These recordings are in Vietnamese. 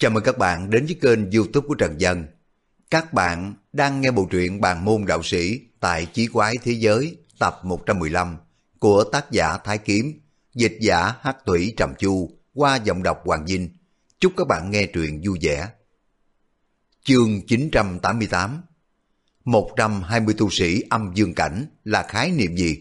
Chào mừng các bạn đến với kênh YouTube của Trần Dân. Các bạn đang nghe bộ truyện Bàn môn đạo sĩ tại Chí Quái Thế Giới tập 115 của tác giả Thái Kiếm, dịch giả Hắc Thủy Trầm Chu qua giọng đọc Hoàng Vinh. Chúc các bạn nghe truyện vui vẻ. Chương 988. 120 tu sĩ âm dương cảnh là khái niệm gì?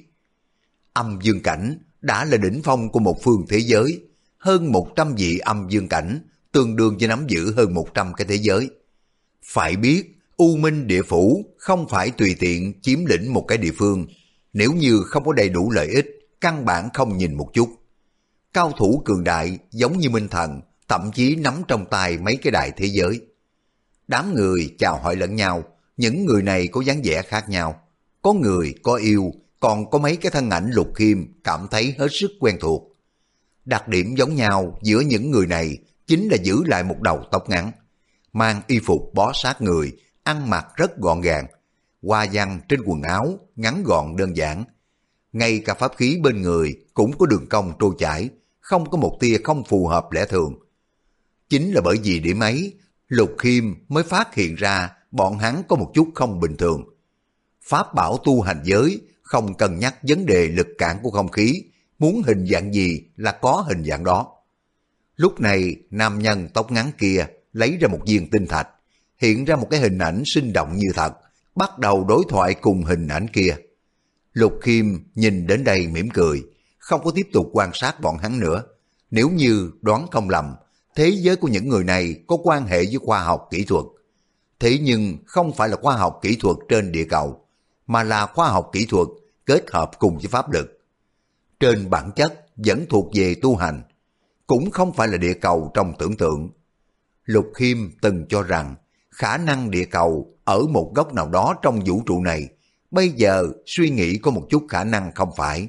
Âm dương cảnh đã là đỉnh phong của một phương thế giới, hơn 100 vị âm dương cảnh tương đương với nắm giữ hơn 100 cái thế giới. Phải biết, U Minh Địa Phủ không phải tùy tiện chiếm lĩnh một cái địa phương, nếu như không có đầy đủ lợi ích, căn bản không nhìn một chút. Cao thủ cường đại giống như Minh Thần, thậm chí nắm trong tay mấy cái đại thế giới. Đám người chào hỏi lẫn nhau, những người này có dáng vẻ khác nhau. Có người, có yêu, còn có mấy cái thân ảnh Lục Khiêm cảm thấy hết sức quen thuộc. Đặc điểm giống nhau giữa những người này chính là giữ lại một đầu tóc ngắn, mang y phục bó sát người, ăn mặc rất gọn gàng, hoa văn trên quần áo ngắn gọn đơn giản. Ngay cả pháp khí bên người cũng có đường cong trôi chảy, không có một tia không phù hợp lẽ thường. Chính là bởi vì điểm ấy, Lục Khiêm mới phát hiện ra bọn hắn có một chút không bình thường. Pháp bảo tu hành giới không cân nhắc vấn đề lực cản của không khí, muốn hình dạng gì là có hình dạng đó. Lúc này, nam nhân tóc ngắn kia lấy ra một viên tinh thạch, hiện ra một cái hình ảnh sinh động như thật, bắt đầu đối thoại cùng hình ảnh kia. Lục Khiêm nhìn đến đây mỉm cười, không có tiếp tục quan sát bọn hắn nữa. Nếu như đoán không lầm, thế giới của những người này có quan hệ với khoa học kỹ thuật. Thế nhưng không phải là khoa học kỹ thuật trên địa cầu, mà là khoa học kỹ thuật kết hợp cùng với pháp lực. Trên bản chất vẫn thuộc về tu hành, cũng không phải là địa cầu trong tưởng tượng. Lục Khiêm từng cho rằng khả năng địa cầu ở một góc nào đó trong vũ trụ này, bây giờ suy nghĩ có một chút khả năng không phải.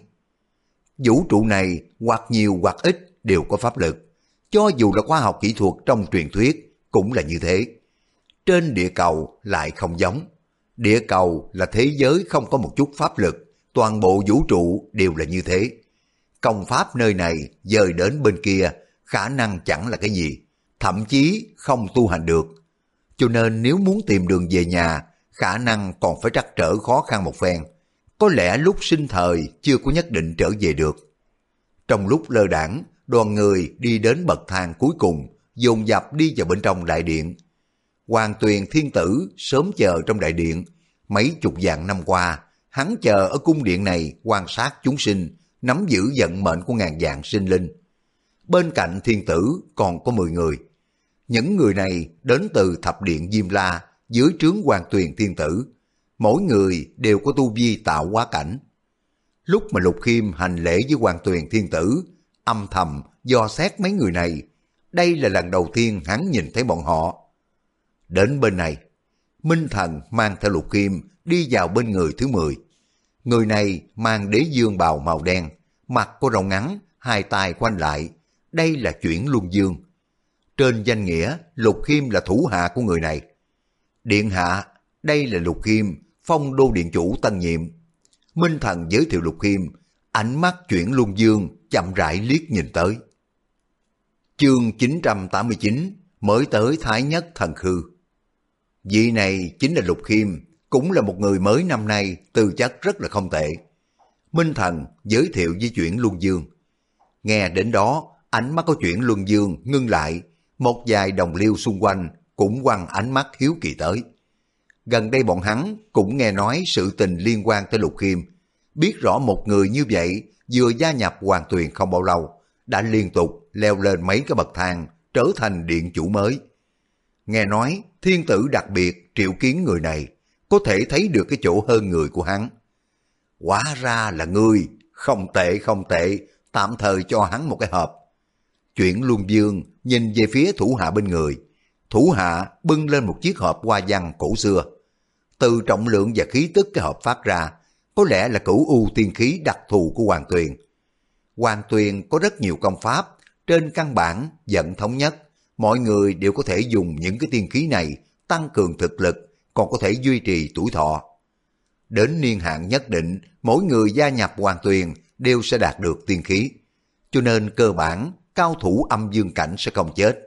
Vũ trụ này hoặc nhiều hoặc ít đều có pháp lực, cho dù là khoa học kỹ thuật trong truyền thuyết cũng là như thế. Trên địa cầu lại không giống. Địa cầu là thế giới không có một chút pháp lực, toàn bộ vũ trụ đều là như thế. Công pháp nơi này dời đến bên kia khả năng chẳng là cái gì, thậm chí không tu hành được. Cho nên nếu muốn tìm đường về nhà, khả năng còn phải trắc trở khó khăn một phen. Có lẽ lúc sinh thời chưa có nhất định trở về được. Trong lúc lơ đãng, đoàn người đi đến bậc thang cuối cùng, dồn dập đi vào bên trong đại điện. Hoàng Tuyền Thiên Tử sớm chờ trong đại điện. Mấy chục vạn năm qua, hắn chờ ở cung điện này quan sát chúng sinh, nắm giữ vận mệnh của ngàn vạn sinh linh. Bên cạnh Thiên Tử còn có 10 người. Những người này đến từ thập điện Diêm La dưới trướng Hoàng Tuyền Thiên Tử. Mỗi người đều có tu vi tạo hóa cảnh. Lúc mà Lục Khiêm hành lễ với Hoàng Tuyền Thiên Tử, âm thầm dò xét mấy người này. Đây là lần đầu tiên hắn nhìn thấy bọn họ. Đến bên này, Minh Thần mang theo Lục Khiêm đi vào bên người thứ 10. Người này mang đế dương bào màu đen, mặt có râu ngắn, hai tay khoanh lại. Đây là Chuyển Luân Dương. Trên danh nghĩa, Lục Khiêm là thủ hạ của người này. Điện hạ, đây là Lục Khiêm, Phong Đô Điện Chủ tân nhiệm. Minh Thần giới thiệu Lục Khiêm, ánh mắt Chuyển Luân Dương chậm rãi liếc nhìn tới. Chương 989, mới tới Thái Nhất Thần Khư. Vị này chính là Lục Khiêm, cũng là một người mới năm nay, tư chất rất là không tệ. Minh Thần giới thiệu với Chuyển Luân Dương. Nghe đến đó, ánh mắt của Chuyển Luân Dương ngưng lại, một vài đồng liêu xung quanh cũng quăng ánh mắt hiếu kỳ tới. Gần đây bọn hắn cũng nghe nói sự tình liên quan tới Lục Khiêm, biết rõ một người như vậy vừa gia nhập Hoàng Tuyền không bao lâu, đã liên tục leo lên mấy cái bậc thang, trở thành điện chủ mới. Nghe nói Thiên Tử đặc biệt triệu kiến người này, có thể thấy được cái chỗ hơn người của hắn. Hóa ra là ngươi, không tệ không tệ, tạm thời cho hắn một cái hộp. Chuyển Luân Dương nhìn về phía thủ hạ bên người. Thủ hạ bưng lên một chiếc hộp hoa văn cổ xưa. Từ trọng lượng và khí tức cái hộp phát ra, có lẽ là cửu u tiên khí đặc thù của Hoàng Tuyền. Hoàng Tuyền có rất nhiều công pháp, trên căn bản vận thống nhất, mọi người đều có thể dùng những cái tiên khí này tăng cường thực lực, còn có thể duy trì tuổi thọ. Đến niên hạn nhất định, mỗi người gia nhập Hoàng Tuyền đều sẽ đạt được tiên khí. Cho nên cơ bản, cao thủ âm dương cảnh sẽ không chết.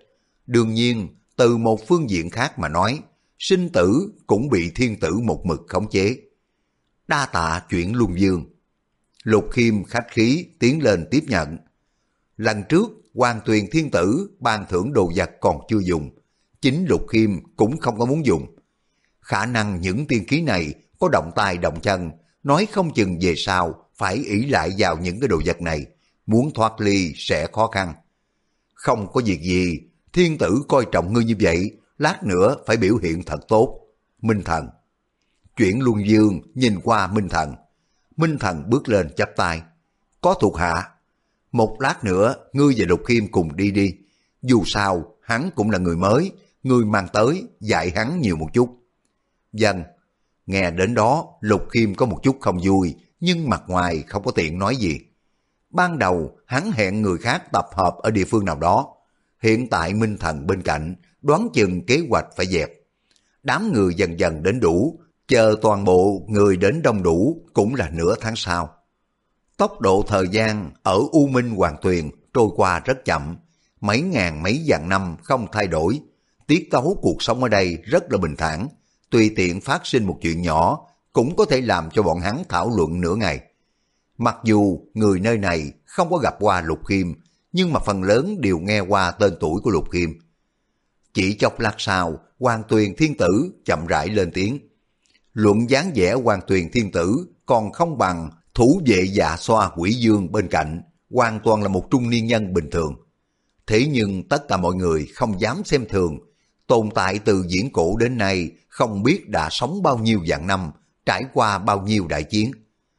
Đương nhiên, từ một phương diện khác mà nói, sinh tử cũng bị thiên tử một mực khống chế. Đa tạ chuyển luân dương. Lục Khiêm khách khí tiến lên tiếp nhận. Lần trước, Hoàng Tuyền thiên tử ban thưởng đồ vật còn chưa dùng. Chính Lục Khiêm cũng không có muốn dùng. Khả năng những tiên khí này có động tay động chân, nói không chừng về sau phải ỷ lại vào những cái đồ vật này, muốn thoát ly sẽ khó khăn. Không có việc gì, thiên tử coi trọng ngươi như vậy, lát nữa phải biểu hiện thật tốt. Minh Thần. Chuyển luân dương nhìn qua Minh Thần. Minh Thần bước lên chắp tay. Có thuộc hạ. Một lát nữa ngươi và Lục Khiêm cùng đi đi. Dù sao hắn cũng là người mới, ngươi mang tới dạy hắn nhiều một chút. Vâng. Nghe đến đó Lục Khiêm có một chút không vui, nhưng mặt ngoài không có tiện nói gì. Ban đầu hắn hẹn người khác tập hợp ở địa phương nào đó. Hiện tại Minh Thần bên cạnh, đoán chừng kế hoạch phải dẹp. Đám người dần dần đến đủ, chờ toàn bộ người đến đông đủ cũng là nửa tháng sau. Tốc độ thời gian ở U Minh Hoàng Tuyền trôi qua rất chậm, mấy ngàn mấy vạn năm không thay đổi. Tiết tấu cuộc sống ở đây rất là bình thản, tùy tiện phát sinh một chuyện nhỏ cũng có thể làm cho bọn hắn thảo luận nửa ngày. Mặc dù người nơi này không có gặp qua Lục Khiêm, nhưng mà phần lớn đều nghe qua tên tuổi của Lục Khiêm. Chỉ chốc lát sau, Hoàng Tuyền thiên tử chậm rãi lên tiếng. Luận dáng vẻ Hoàng Tuyền thiên tử còn không bằng thủ vệ Dạ Xoa Quỷ Dương bên cạnh, hoàn toàn là một trung niên nhân bình thường. Thế nhưng tất cả mọi người không dám xem thường, tồn tại từ viễn cổ đến nay không biết đã sống bao nhiêu vạn năm, trải qua bao nhiêu đại chiến.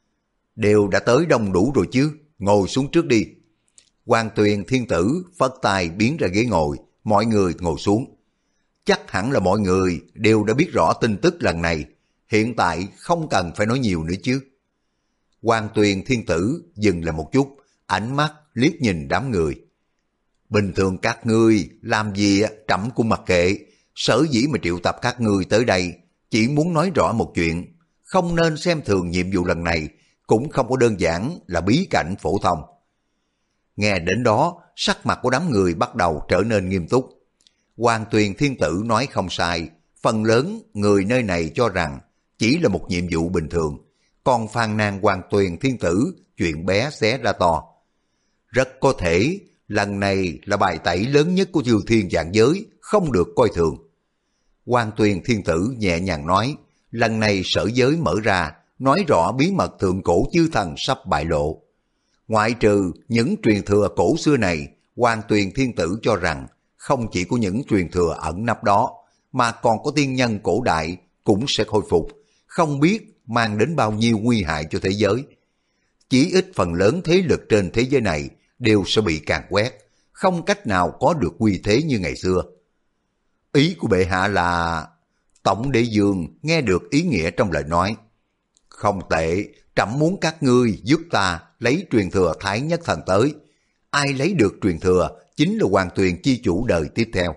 Đều đã tới đông đủ rồi chứ, ngồi xuống trước đi. Hoàng Tuyền thiên tử phất tay biến ra ghế ngồi, mọi người ngồi xuống. Chắc hẳn là mọi người đều đã biết rõ tin tức lần này, hiện tại không cần phải nói nhiều nữa chứ. Hoàng Tuyền thiên tử dừng lại một chút, ánh mắt liếc nhìn đám người. Bình thường các ngươi làm gì trẫm cũng mặc kệ, sở dĩ mà triệu tập các ngươi tới đây, chỉ muốn nói rõ một chuyện, không nên xem thường nhiệm vụ lần này, cũng không có đơn giản là bí cảnh phổ thông. Nghe đến đó, sắc mặt của đám người bắt đầu trở nên nghiêm túc. Hoàng Tuyền thiên tử nói không sai, phần lớn người nơi này cho rằng chỉ là một nhiệm vụ bình thường, còn phàn nàn Hoàng Tuyền thiên tử chuyện bé xé ra to. Rất có thể lần này là bài tẩy lớn nhất của chư thiên vạn giới, không được coi thường. Hoàng Tuyền thiên tử nhẹ nhàng nói, lần này sở giới mở ra, nói rõ bí mật thượng cổ chư thần sắp bại lộ. Ngoại trừ những truyền thừa cổ xưa này, Hoàng Tuyền thiên tử cho rằng không chỉ có những truyền thừa ẩn nấp đó, mà còn có tiên nhân cổ đại cũng sẽ khôi phục, không biết mang đến bao nhiêu nguy hại cho thế giới. Chỉ ít phần lớn thế lực trên thế giới này đều sẽ bị càn quét, không cách nào có được uy thế như ngày xưa. Ý của bệ hạ là... Tổng đế dương nghe được ý nghĩa trong lời nói. Không tệ, trẫm muốn các ngươi giúp ta lấy truyền thừa Thái Nhất Thần tới. Ai lấy được truyền thừa chính là Hoàng Tuyền chi chủ đời tiếp theo.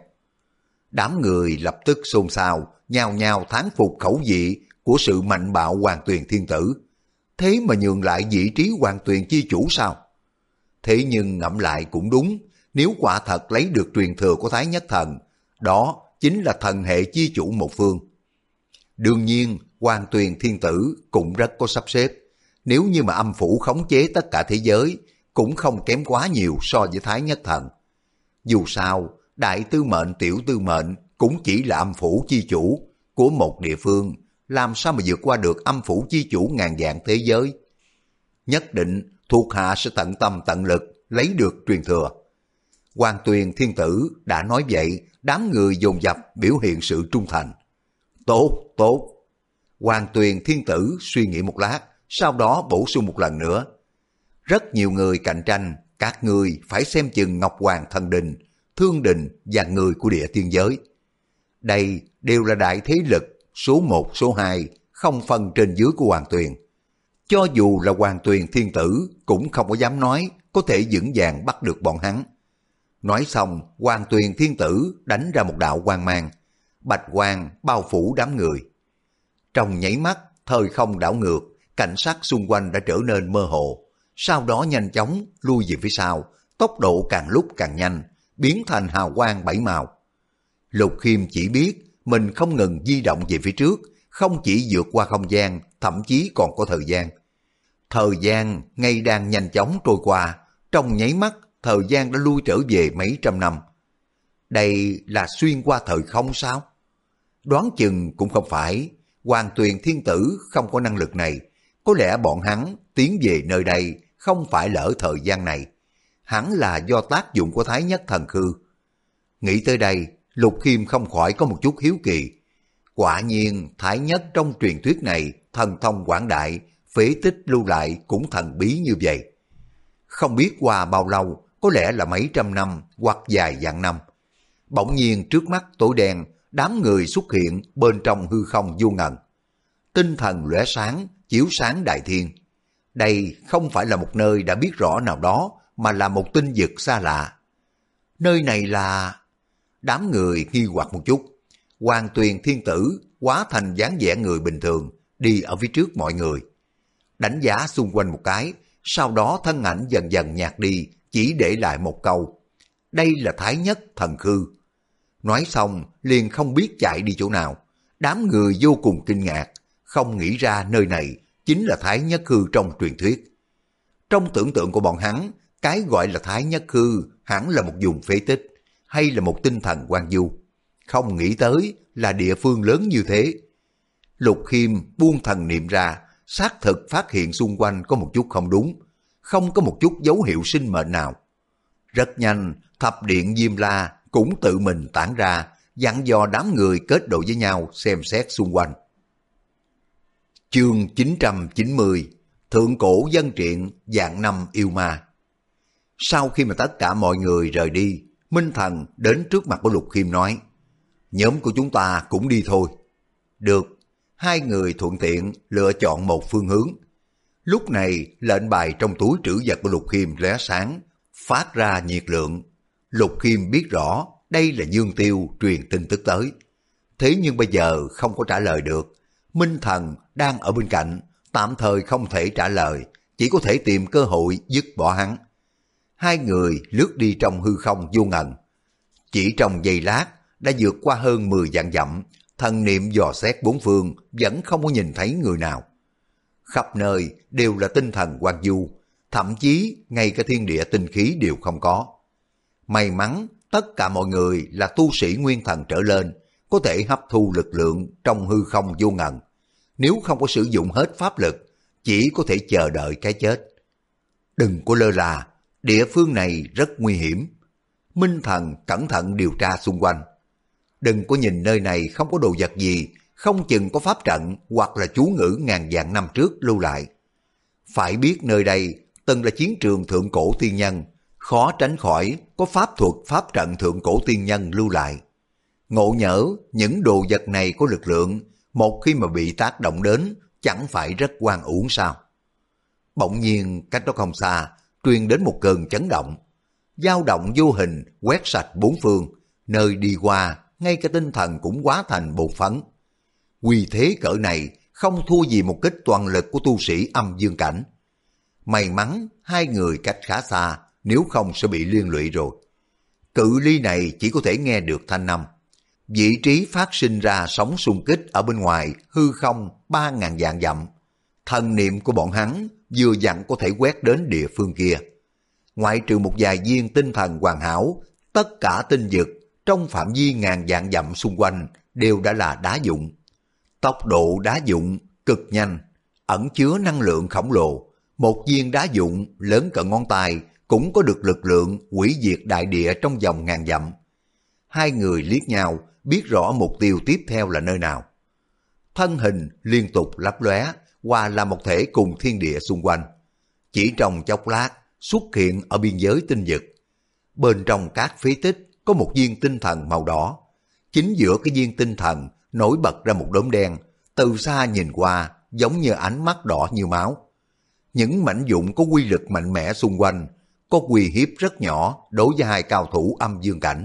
Đám người lập tức xôn xao, nhao nhao thán phục khẩu vị của sự mạnh bạo Hoàng Tuyền thiên tử. Thế mà nhường lại vị trí Hoàng Tuyền chi chủ sao? Thế nhưng ngẫm lại cũng đúng, nếu quả thật lấy được truyền thừa của Thái Nhất Thần, đó chính là thần hệ chi chủ một phương. Đương nhiên, Hoàng Tuyền thiên tử cũng rất có sắp xếp. Nếu như mà âm phủ khống chế tất cả thế giới, cũng không kém quá nhiều so với Thái Nhất Thần. Dù sao, đại tư mệnh tiểu tư mệnh cũng chỉ là âm phủ chi chủ của một địa phương, làm sao mà vượt qua được âm phủ chi chủ ngàn vạn thế giới. Nhất định thuộc hạ sẽ tận tâm tận lực lấy được truyền thừa. Hoàng Tuyền thiên tử đã nói vậy, đám người dồn dập biểu hiện sự trung thành. Tốt, tốt. Hoàng Tuyền thiên tử suy nghĩ một lát, sau đó bổ sung một lần nữa. Rất nhiều người cạnh tranh, các ngươi phải xem chừng Ngọc Hoàng Thần Đình, Thương Đình và người của địa tiên giới. Đây đều là đại thế lực, số 1, số 2, không phân trên dưới của Hoàng Tuyền. Cho dù là Hoàng Tuyền thiên tử cũng không có dám nói có thể vững vàng bắt được bọn hắn. Nói xong, Hoàng Tuyền thiên tử đánh ra một đạo quang mang, bạch quang bao phủ đám người. Trong nháy mắt, thời không đảo ngược, cảnh sắc xung quanh đã trở nên mơ hồ, sau đó nhanh chóng lui về phía sau, tốc độ càng lúc càng nhanh, biến thành hào quang bảy màu. Lục Khiêm chỉ biết mình không ngừng di động về phía trước, không chỉ vượt qua không gian, thậm chí còn có thời gian. Thời gian ngay đang nhanh chóng trôi qua, trong nháy mắt thời gian đã lui trở về mấy trăm năm. Đây là xuyên qua thời không sao? Đoán chừng cũng không phải, Hoàng Tuyền Thiên Tử không có năng lực này. Có lẽ bọn hắn tiến về nơi đây không phải lỡ thời gian này. Hẳn là do tác dụng của Thái Nhất Thần Khư. Nghĩ tới đây, Lục Khiêm không khỏi có một chút hiếu kỳ. Quả nhiên Thái Nhất trong truyền thuyết này thần thông quảng đại, phế tích lưu lại cũng thần bí như vậy. Không biết qua bao lâu, có lẽ là mấy trăm năm hoặc vài vạn năm. Bỗng nhiên trước mắt tối đen, đám người xuất hiện bên trong hư không vô ngần. Tinh thần lóe sáng, chiếu sáng đại thiên. Đây không phải là một nơi đã biết rõ nào đó, mà là một tinh vực xa lạ. Nơi này là... Đám người nghi hoặc một chút. Hoàng Tuyền Thiên Tử hóa thành dáng vẻ người bình thường, đi ở phía trước mọi người. Đánh giá xung quanh một cái, sau đó thân ảnh dần dần nhạt đi, chỉ để lại một câu. Đây là Thái Nhất Thần Khư. Nói xong liền không biết chạy đi chỗ nào. Đám người vô cùng kinh ngạc, không nghĩ ra nơi này chính là Thái Nhất Khư trong truyền thuyết. Trong tưởng tượng của bọn hắn, cái gọi là Thái Nhất Khư hẳn là một vùng phế tích, hay là một tinh thần hoang vu. Không nghĩ tới là địa phương lớn như thế. Lục Khiêm buông thần niệm ra, xác thực phát hiện xung quanh có một chút không đúng, không có một chút dấu hiệu sinh mệnh nào. Rất nhanh, thập điện Diêm La cũng tự mình tản ra, dặn dò đám người kết đội với nhau xem xét xung quanh. Chương 990, Thượng Cổ Dân Triện Vạn Năm Yêu Ma. Sau khi mà tất cả mọi người rời đi, Minh Thần đến trước mặt của Lục Khiêm nói, nhóm của chúng ta cũng đi thôi. Được, hai người thuận tiện lựa chọn một phương hướng. Lúc này lệnh bài trong túi trữ vật của Lục Khiêm lóe sáng, phát ra nhiệt lượng. Lục Khiêm biết rõ đây là Dương Tiêu truyền tin tức tới. Thế nhưng bây giờ không có trả lời được. Minh Thần đang ở bên cạnh, tạm thời không thể trả lời, chỉ có thể tìm cơ hội dứt bỏ hắn. Hai người lướt đi trong hư không vô ngần. Chỉ trong giây lát đã vượt qua hơn 10 vạn dặm, thần niệm dò xét bốn phương vẫn không có nhìn thấy người nào. Khắp nơi đều là tinh thần hoang vu, thậm chí ngay cả thiên địa tinh khí đều không có. May mắn tất cả mọi người là tu sĩ nguyên thần trở lên, có thể hấp thu lực lượng trong hư không vô ngần. Nếu không có sử dụng hết pháp lực, chỉ có thể chờ đợi cái chết. Đừng có lơ là, địa phương này rất nguy hiểm. Minh Thần cẩn thận điều tra xung quanh. Đừng có nhìn nơi này không có đồ vật gì, không chừng có pháp trận hoặc là chú ngữ ngàn vạn năm trước lưu lại. Phải biết nơi đây từng là chiến trường thượng cổ tiên nhân, khó tránh khỏi có pháp thuật pháp trận thượng cổ tiên nhân lưu lại. Ngộ nhỡ những đồ vật này có lực lượng, một khi mà bị tác động đến, chẳng phải rất oan uổng sao? Bỗng nhiên cách đó không xa, truyền đến một cơn chấn động. Dao động vô hình quét sạch bốn phương, nơi đi qua, ngay cả tinh thần cũng hóa thành bột phấn. Uy thế cỡ này không thua gì một kích toàn lực của tu sĩ âm dương cảnh. May mắn hai người cách khá xa, nếu không sẽ bị liên lụy rồi. Cự ly này chỉ có thể nghe được thanh âm. Vị trí phát sinh ra sóng xung kích ở bên ngoài hư không 3.000 vạn dặm. Thần niệm của bọn hắn vừa dặn có thể quét đến địa phương kia. Ngoại trừ một vài viên tinh thần hoàn hảo, tất cả tinh vực trong phạm vi ngàn vạn dặm xung quanh đều đã là đá dụng. Tốc độ đá dụng cực nhanh, ẩn chứa năng lượng khổng lồ. Một viên đá dụng lớn cỡ ngón tay cũng có được lực lượng hủy diệt đại địa trong vòng ngàn dặm. Hai người liếc nhau, biết rõ mục tiêu tiếp theo là nơi nào. Thân hình liên tục lấp lóe, hòa làm một thể cùng thiên địa xung quanh. Chỉ trong chốc lát xuất hiện ở biên giới tinh vực. Bên trong các phế tích có một viên tinh thần màu đỏ. Chính giữa cái viên tinh thần nổi bật ra một đốm đen, từ xa nhìn qua giống như ánh mắt đỏ như máu. Những mảnh vụn có quy lực mạnh mẽ xung quanh, có uy hiếp rất nhỏ đối với hai cao thủ âm dương cảnh.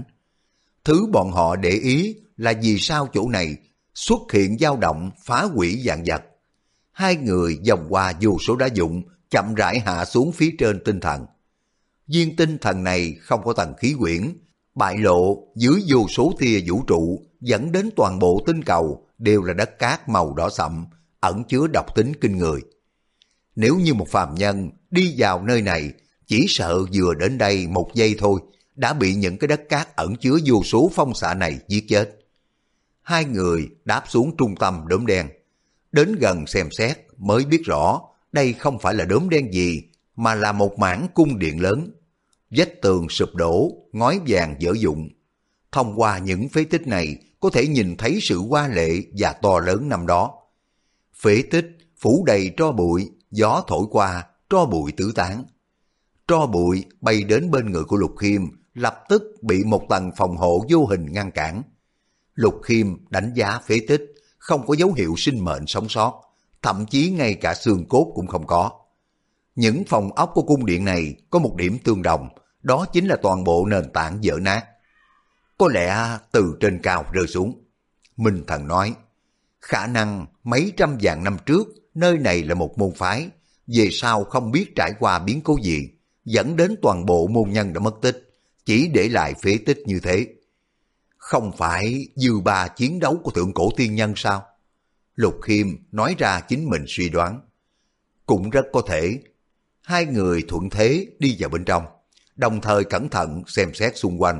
Thứ bọn họ để ý là vì sao chỗ này xuất hiện dao động phá hủy vạn vật. Hai người vòng qua vô số đá vụn, chậm rãi hạ xuống phía trên tinh thần. Viên tinh thần này không có tầng khí quyển, bại lộ dưới vô số tia vũ trụ dẫn đến toàn bộ tinh cầu đều là đất cát màu đỏ sậm, ẩn chứa độc tính kinh người. Nếu như một phàm nhân đi vào nơi này, chỉ sợ vừa đến đây một giây thôi, đã bị những cái đất cát ẩn chứa vô số phong xạ này giết chết. Hai người đáp xuống trung tâm đốm đen. Đến gần xem xét mới biết rõ đây không phải là đốm đen gì, mà là một mảng cung điện lớn. Vách tường sụp đổ, ngói vàng dở dụng. Thông qua những phế tích này có thể nhìn thấy sự hoa lệ và to lớn năm đó. Phế tích phủ đầy tro bụi, gió thổi qua, tro bụi tứ tán. Tro bụi bay đến bên người của Lục Khiêm, lập tức bị một tầng phòng hộ vô hình ngăn cản. Lục Khiêm đánh giá phế tích, không có dấu hiệu sinh mệnh sống sót, thậm chí ngay cả xương cốt cũng không có. Những phòng ốc của cung điện này có một điểm tương đồng, đó chính là toàn bộ nền tảng vỡ nát. Có lẽ từ trên cao rơi xuống. Minh Thần nói, khả năng mấy trăm vạn năm trước, nơi này là một môn phái, về sau không biết trải qua biến cố gì, dẫn đến toàn bộ môn nhân đã mất tích, chỉ để lại phế tích như thế. Không phải dư ba chiến đấu của thượng cổ tiên nhân sao? Lục Khiêm nói ra chính mình suy đoán. Cũng rất có thể. Hai người thuận thế đi vào bên trong, đồng thời cẩn thận xem xét xung quanh.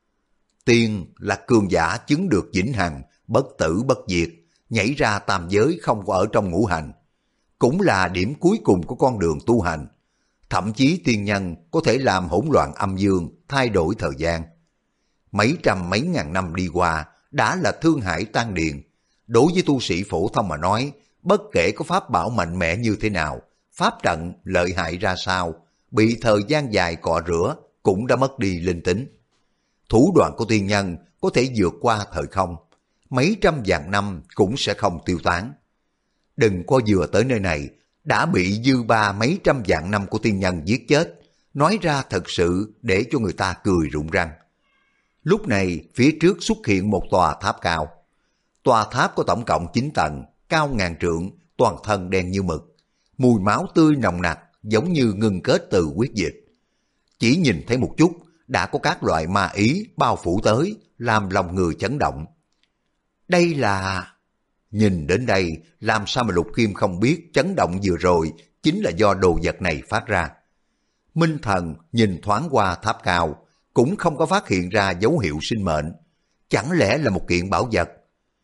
Tiên là cường giả chứng được vĩnh hằng, bất tử bất diệt, nhảy ra tam giới không có ở trong ngũ hành. Cũng là điểm cuối cùng của con đường tu hành. Thậm chí tiên nhân có thể làm hỗn loạn âm dương, thay đổi thời gian. Mấy trăm mấy ngàn năm đi qua, đã là thương hải tan điền. Đối với tu sĩ phổ thông mà nói, bất kể có pháp bảo mạnh mẽ như thế nào, pháp trận lợi hại ra sao, bị thời gian dài cọ rửa cũng đã mất đi linh tính. Thủ đoạn của tiên nhân có thể vượt qua thời không, mấy trăm vạn năm cũng sẽ không tiêu tán. Đừng có vừa tới nơi này, đã bị dư ba mấy trăm vạn năm của tiên nhân giết chết, nói ra thật sự để cho người ta cười rụng răng. Lúc này phía trước xuất hiện một tòa tháp cao. Tòa tháp có tổng cộng 9 tầng, cao ngàn trượng, toàn thân đen như mực. Mùi máu tươi nồng nặc giống như ngưng kết từ huyết dịch. Chỉ nhìn thấy một chút đã có các loại ma ý bao phủ tới, làm lòng người chấn động. Đây là... Nhìn đến đây, làm sao mà Lục Khiêm không biết chấn động vừa rồi chính là do đồ vật này phát ra. Minh Thần nhìn thoáng qua tháp cao, cũng không có phát hiện ra dấu hiệu sinh mệnh. Chẳng lẽ là một kiện bảo vật?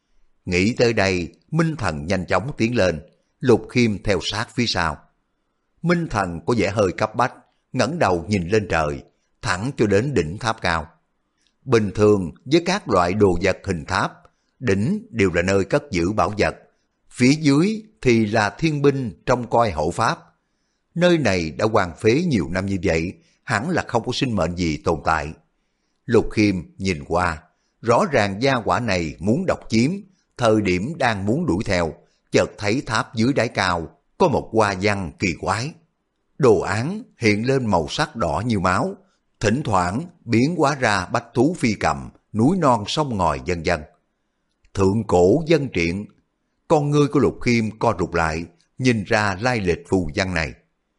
Nghĩ tới đây, Minh Thần nhanh chóng tiến lên, Lục Khiêm theo sát phía sau. Minh Thần có vẻ hơi cấp bách, ngẩng đầu nhìn lên trời, thẳng cho đến đỉnh tháp cao. Bình thường với các loại đồ vật hình tháp, đỉnh đều là nơi cất giữ bảo vật, phía dưới thì là thiên binh trông coi hộ pháp. Nơi này đã hoang phế nhiều năm như vậy, hẳn là không có sinh mệnh gì tồn tại. Lục Khiêm nhìn qua, rõ ràng gia hỏa này muốn độc chiếm, thời điểm đang muốn đuổi theo, chợt thấy tháp dưới đáy cao có một hoa văn kỳ quái. Đồ án hiện lên màu sắc đỏ như máu, thỉnh thoảng biến hóa ra bách thú phi cầm, núi non sông ngòi vân vân. Thượng cổ dân truyện, con ngươi của Lục Khiêm co rụt lại, nhìn ra lai lịch phù văn này.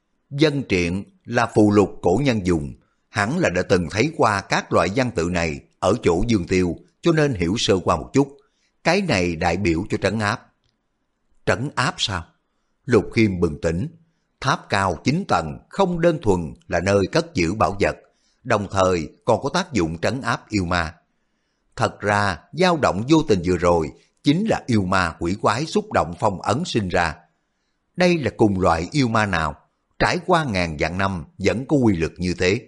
Dân truyện là phù lục cổ nhân dùng, hẳn là đã từng thấy qua các loại văn tự này ở chỗ Dương Tiêu, cho nên hiểu sơ qua một chút. Cái này đại biểu cho trấn áp. Trấn áp sao? Lục Khiêm bừng tỉnh. Tháp cao 9 tầng không đơn thuần là nơi cất giữ bảo vật, đồng thời còn có tác dụng trấn áp yêu ma. Thật ra, dao động vô tình vừa rồi chính là yêu ma quỷ quái xúc động phong ấn sinh ra. Đây là cùng loại yêu ma nào? Trải qua ngàn vạn năm vẫn có quy lực như thế.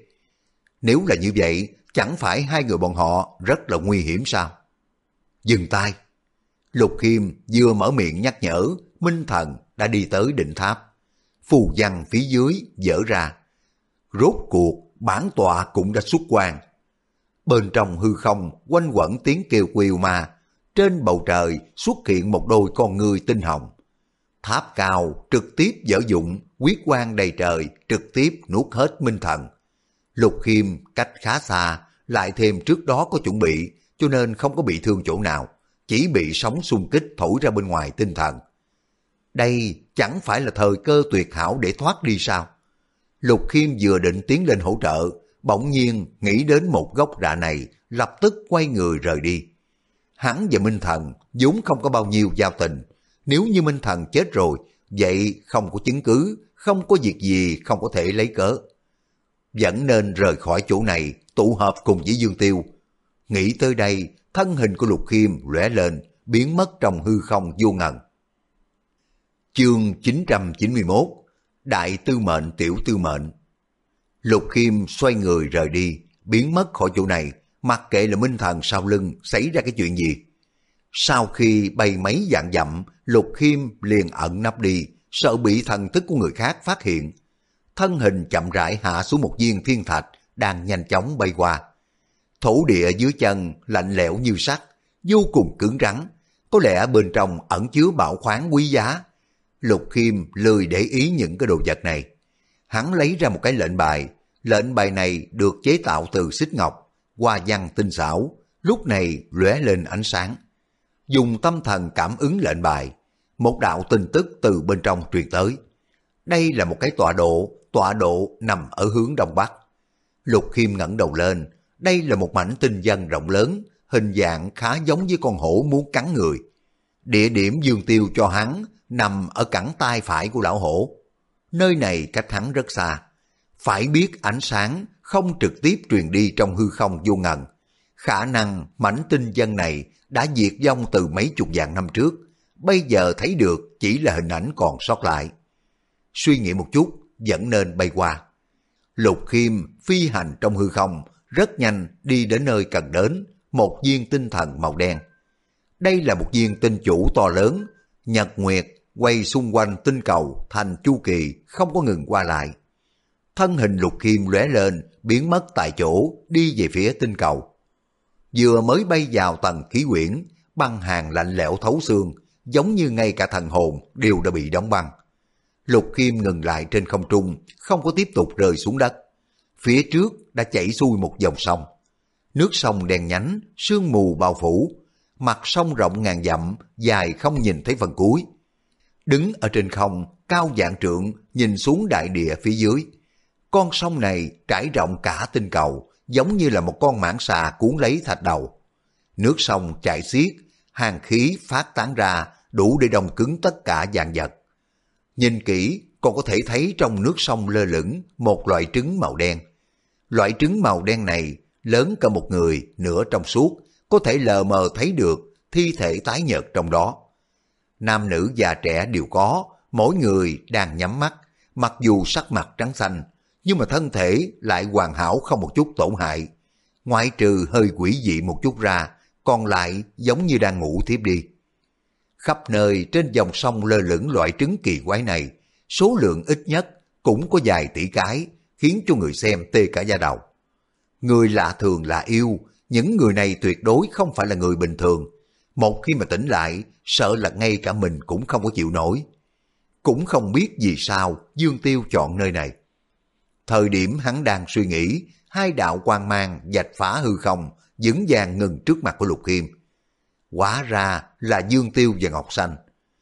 Nếu là như vậy, chẳng phải hai người bọn họ rất là nguy hiểm sao? Dừng tay. Lục Khiêm vừa mở miệng nhắc nhở, Minh Thần đã đi tới đỉnh tháp. Phù văn phía dưới dở ra. Rốt cuộc, bản tọa cũng đã xuất quan. Bên trong hư không quanh quẩn tiếng kêu của yêu ma. Trên bầu trời xuất hiện một đôi con ngươi tinh hồng. Tháp cao trực tiếp dở dụng, huyết quang đầy trời, trực tiếp nuốt hết Minh Thần. Lục Khiêm cách khá xa, lại thêm trước đó có chuẩn bị, cho nên không có bị thương chỗ nào, chỉ bị sóng xung kích thổi ra bên ngoài tinh thần. Đây chẳng phải là thời cơ tuyệt hảo để thoát đi sao? Lục Khiêm vừa định tiến lên hỗ trợ, bỗng nhiên nghĩ đến một gốc rạ này, lập tức quay người rời đi. Hắn và Minh Thần vốn không có bao nhiêu giao tình, nếu như Minh Thần chết rồi, vậy không có chứng cứ, không có việc gì không có thể lấy cớ. Vẫn nên rời khỏi chỗ này, tụ hợp cùng với Dương Tiêu. Nghĩ tới đây, thân hình của Lục Khiêm lóe lên, biến mất trong hư không vô ngần. Chương 991 Đại tư mệnh tiểu tư mệnh. Lục Khiêm xoay người rời đi, biến mất khỏi chỗ này, mặc kệ là Minh Thần sau lưng xảy ra cái chuyện gì. Sau khi bay mấy vạn dặm, Lục Khiêm liền ẩn nấp đi, sợ bị thần thức của người khác phát hiện. Thân hình chậm rãi hạ xuống một viên thiên thạch đang nhanh chóng bay qua. Thổ địa dưới chân lạnh lẽo như sắt, vô cùng cứng rắn, có lẽ bên trong ẩn chứa bảo khoáng quý giá. Lục Khiêm lười để ý những cái đồ vật này. Hắn lấy ra một cái lệnh bài này được chế tạo từ xích ngọc, hoa văn tinh xảo, lúc này lóe lên ánh sáng. Dùng tâm thần cảm ứng lệnh bài, một đạo tin tức từ bên trong truyền tới. Đây là một cái tọa độ nằm ở hướng đông bắc. Lục Khiêm ngẩng đầu lên, đây là một mảnh tinh vân rộng lớn, hình dạng khá giống với con hổ muốn cắn người. Địa điểm Dương Tiêu cho hắn nằm ở cẳng tay phải của lão hổ. Nơi này cách hắn rất xa. Phải biết ánh sáng không trực tiếp truyền đi trong hư không vô ngần. Khả năng mảnh tinh vân này đã diệt vong từ mấy chục vạn năm trước, bây giờ thấy được chỉ là hình ảnh còn sót lại. Suy nghĩ một chút, vẫn nên bay qua. Lục Khiêm phi hành trong hư không, rất nhanh đi đến nơi cần đến, một viên tinh thần màu đen. Đây là một viên tinh chủ to lớn, nhật nguyệt quay xung quanh tinh cầu thành chu kỳ, không có ngừng qua lại. Thân hình Lục Khiêm lóe lên, biến mất tại chỗ, đi về phía tinh cầu. Vừa mới bay vào tầng khí quyển, băng hàn lạnh lẽo thấu xương, giống như ngay cả thần hồn đều đã bị đóng băng. Lục Khiêm ngừng lại trên không trung, không có tiếp tục rơi xuống đất. Phía trước đã chảy xuôi một dòng sông. Nước sông đen nhánh, sương mù bao phủ, mặt sông rộng ngàn dặm, dài không nhìn thấy phần cuối. Đứng ở trên không, cao vạn trượng, nhìn xuống đại địa phía dưới. Con sông này trải rộng cả tinh cầu, giống như là một con mãng xà cuốn lấy thạch đầu. Nước sông chảy xiết, hàn khí phát tán ra, đủ để đông cứng tất cả vạn vật. Nhìn kỹ, còn có thể thấy trong nước sông lơ lửng một loại trứng màu đen. Loại trứng màu đen này lớn cả một người, nửa trong suốt, có thể lờ mờ thấy được thi thể tái nhợt trong đó. Nam nữ già trẻ đều có, mỗi người đang nhắm mắt, mặc dù sắc mặt trắng xanh, nhưng mà thân thể lại hoàn hảo không một chút tổn hại. Ngoại trừ hơi quỷ dị một chút ra, còn lại giống như đang ngủ thiếp đi. Khắp nơi trên dòng sông lơ lửng loại trứng kỳ quái này, số lượng ít nhất cũng có vài tỷ cái, khiến cho người xem tê cả da đầu. Người lạ thường là yêu, những người này tuyệt đối không phải là người bình thường. Một khi mà tỉnh lại, sợ là ngay cả mình cũng không có chịu nổi. Cũng không biết vì sao Dương Tiêu chọn nơi này. Thời điểm hắn đang suy nghĩ, hai đạo quang mang vạch phá hư không, vững vàng ngừng trước mặt của Lục Khiêm. Hóa ra là Dương Tiêu và Ngọc Xanh.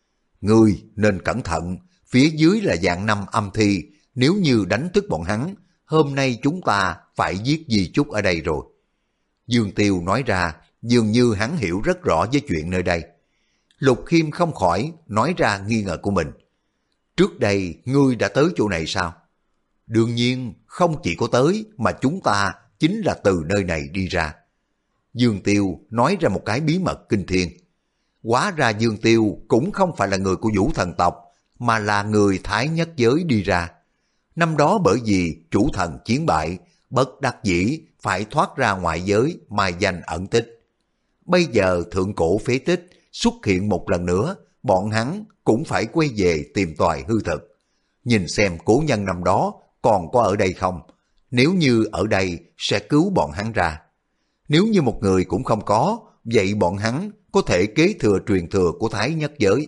Ngươi nên cẩn thận, phía dưới là vạn năm âm thi, nếu như đánh thức bọn hắn, hôm nay chúng ta phải giết di chúc ở đây rồi. Dương Tiêu nói ra, dường như hắn hiểu rất rõ với chuyện nơi đây. Lục Khiêm không khỏi nói ra nghi ngờ của mình. Trước đây ngươi đã tới chỗ này sao? Đương nhiên không chỉ có tới mà chúng ta chính là từ nơi này đi ra. Dương Tiêu nói ra một cái bí mật kinh thiên. Hóa ra Dương Tiêu cũng không phải là người của Vũ thần tộc, mà là người Thái Nhất Giới đi ra. Năm đó bởi vì chủ thần chiến bại, bất đắc dĩ phải thoát ra ngoại giới mai danh ẩn tích. Bây giờ thượng cổ phế tích xuất hiện một lần nữa, bọn hắn cũng phải quay về tìm tòi hư thực. Nhìn xem cố nhân năm đó còn có ở đây không? Nếu như ở đây sẽ cứu bọn hắn ra. Nếu như một người cũng không có, vậy bọn hắn có thể kế thừa truyền thừa của Thái Nhất Giới.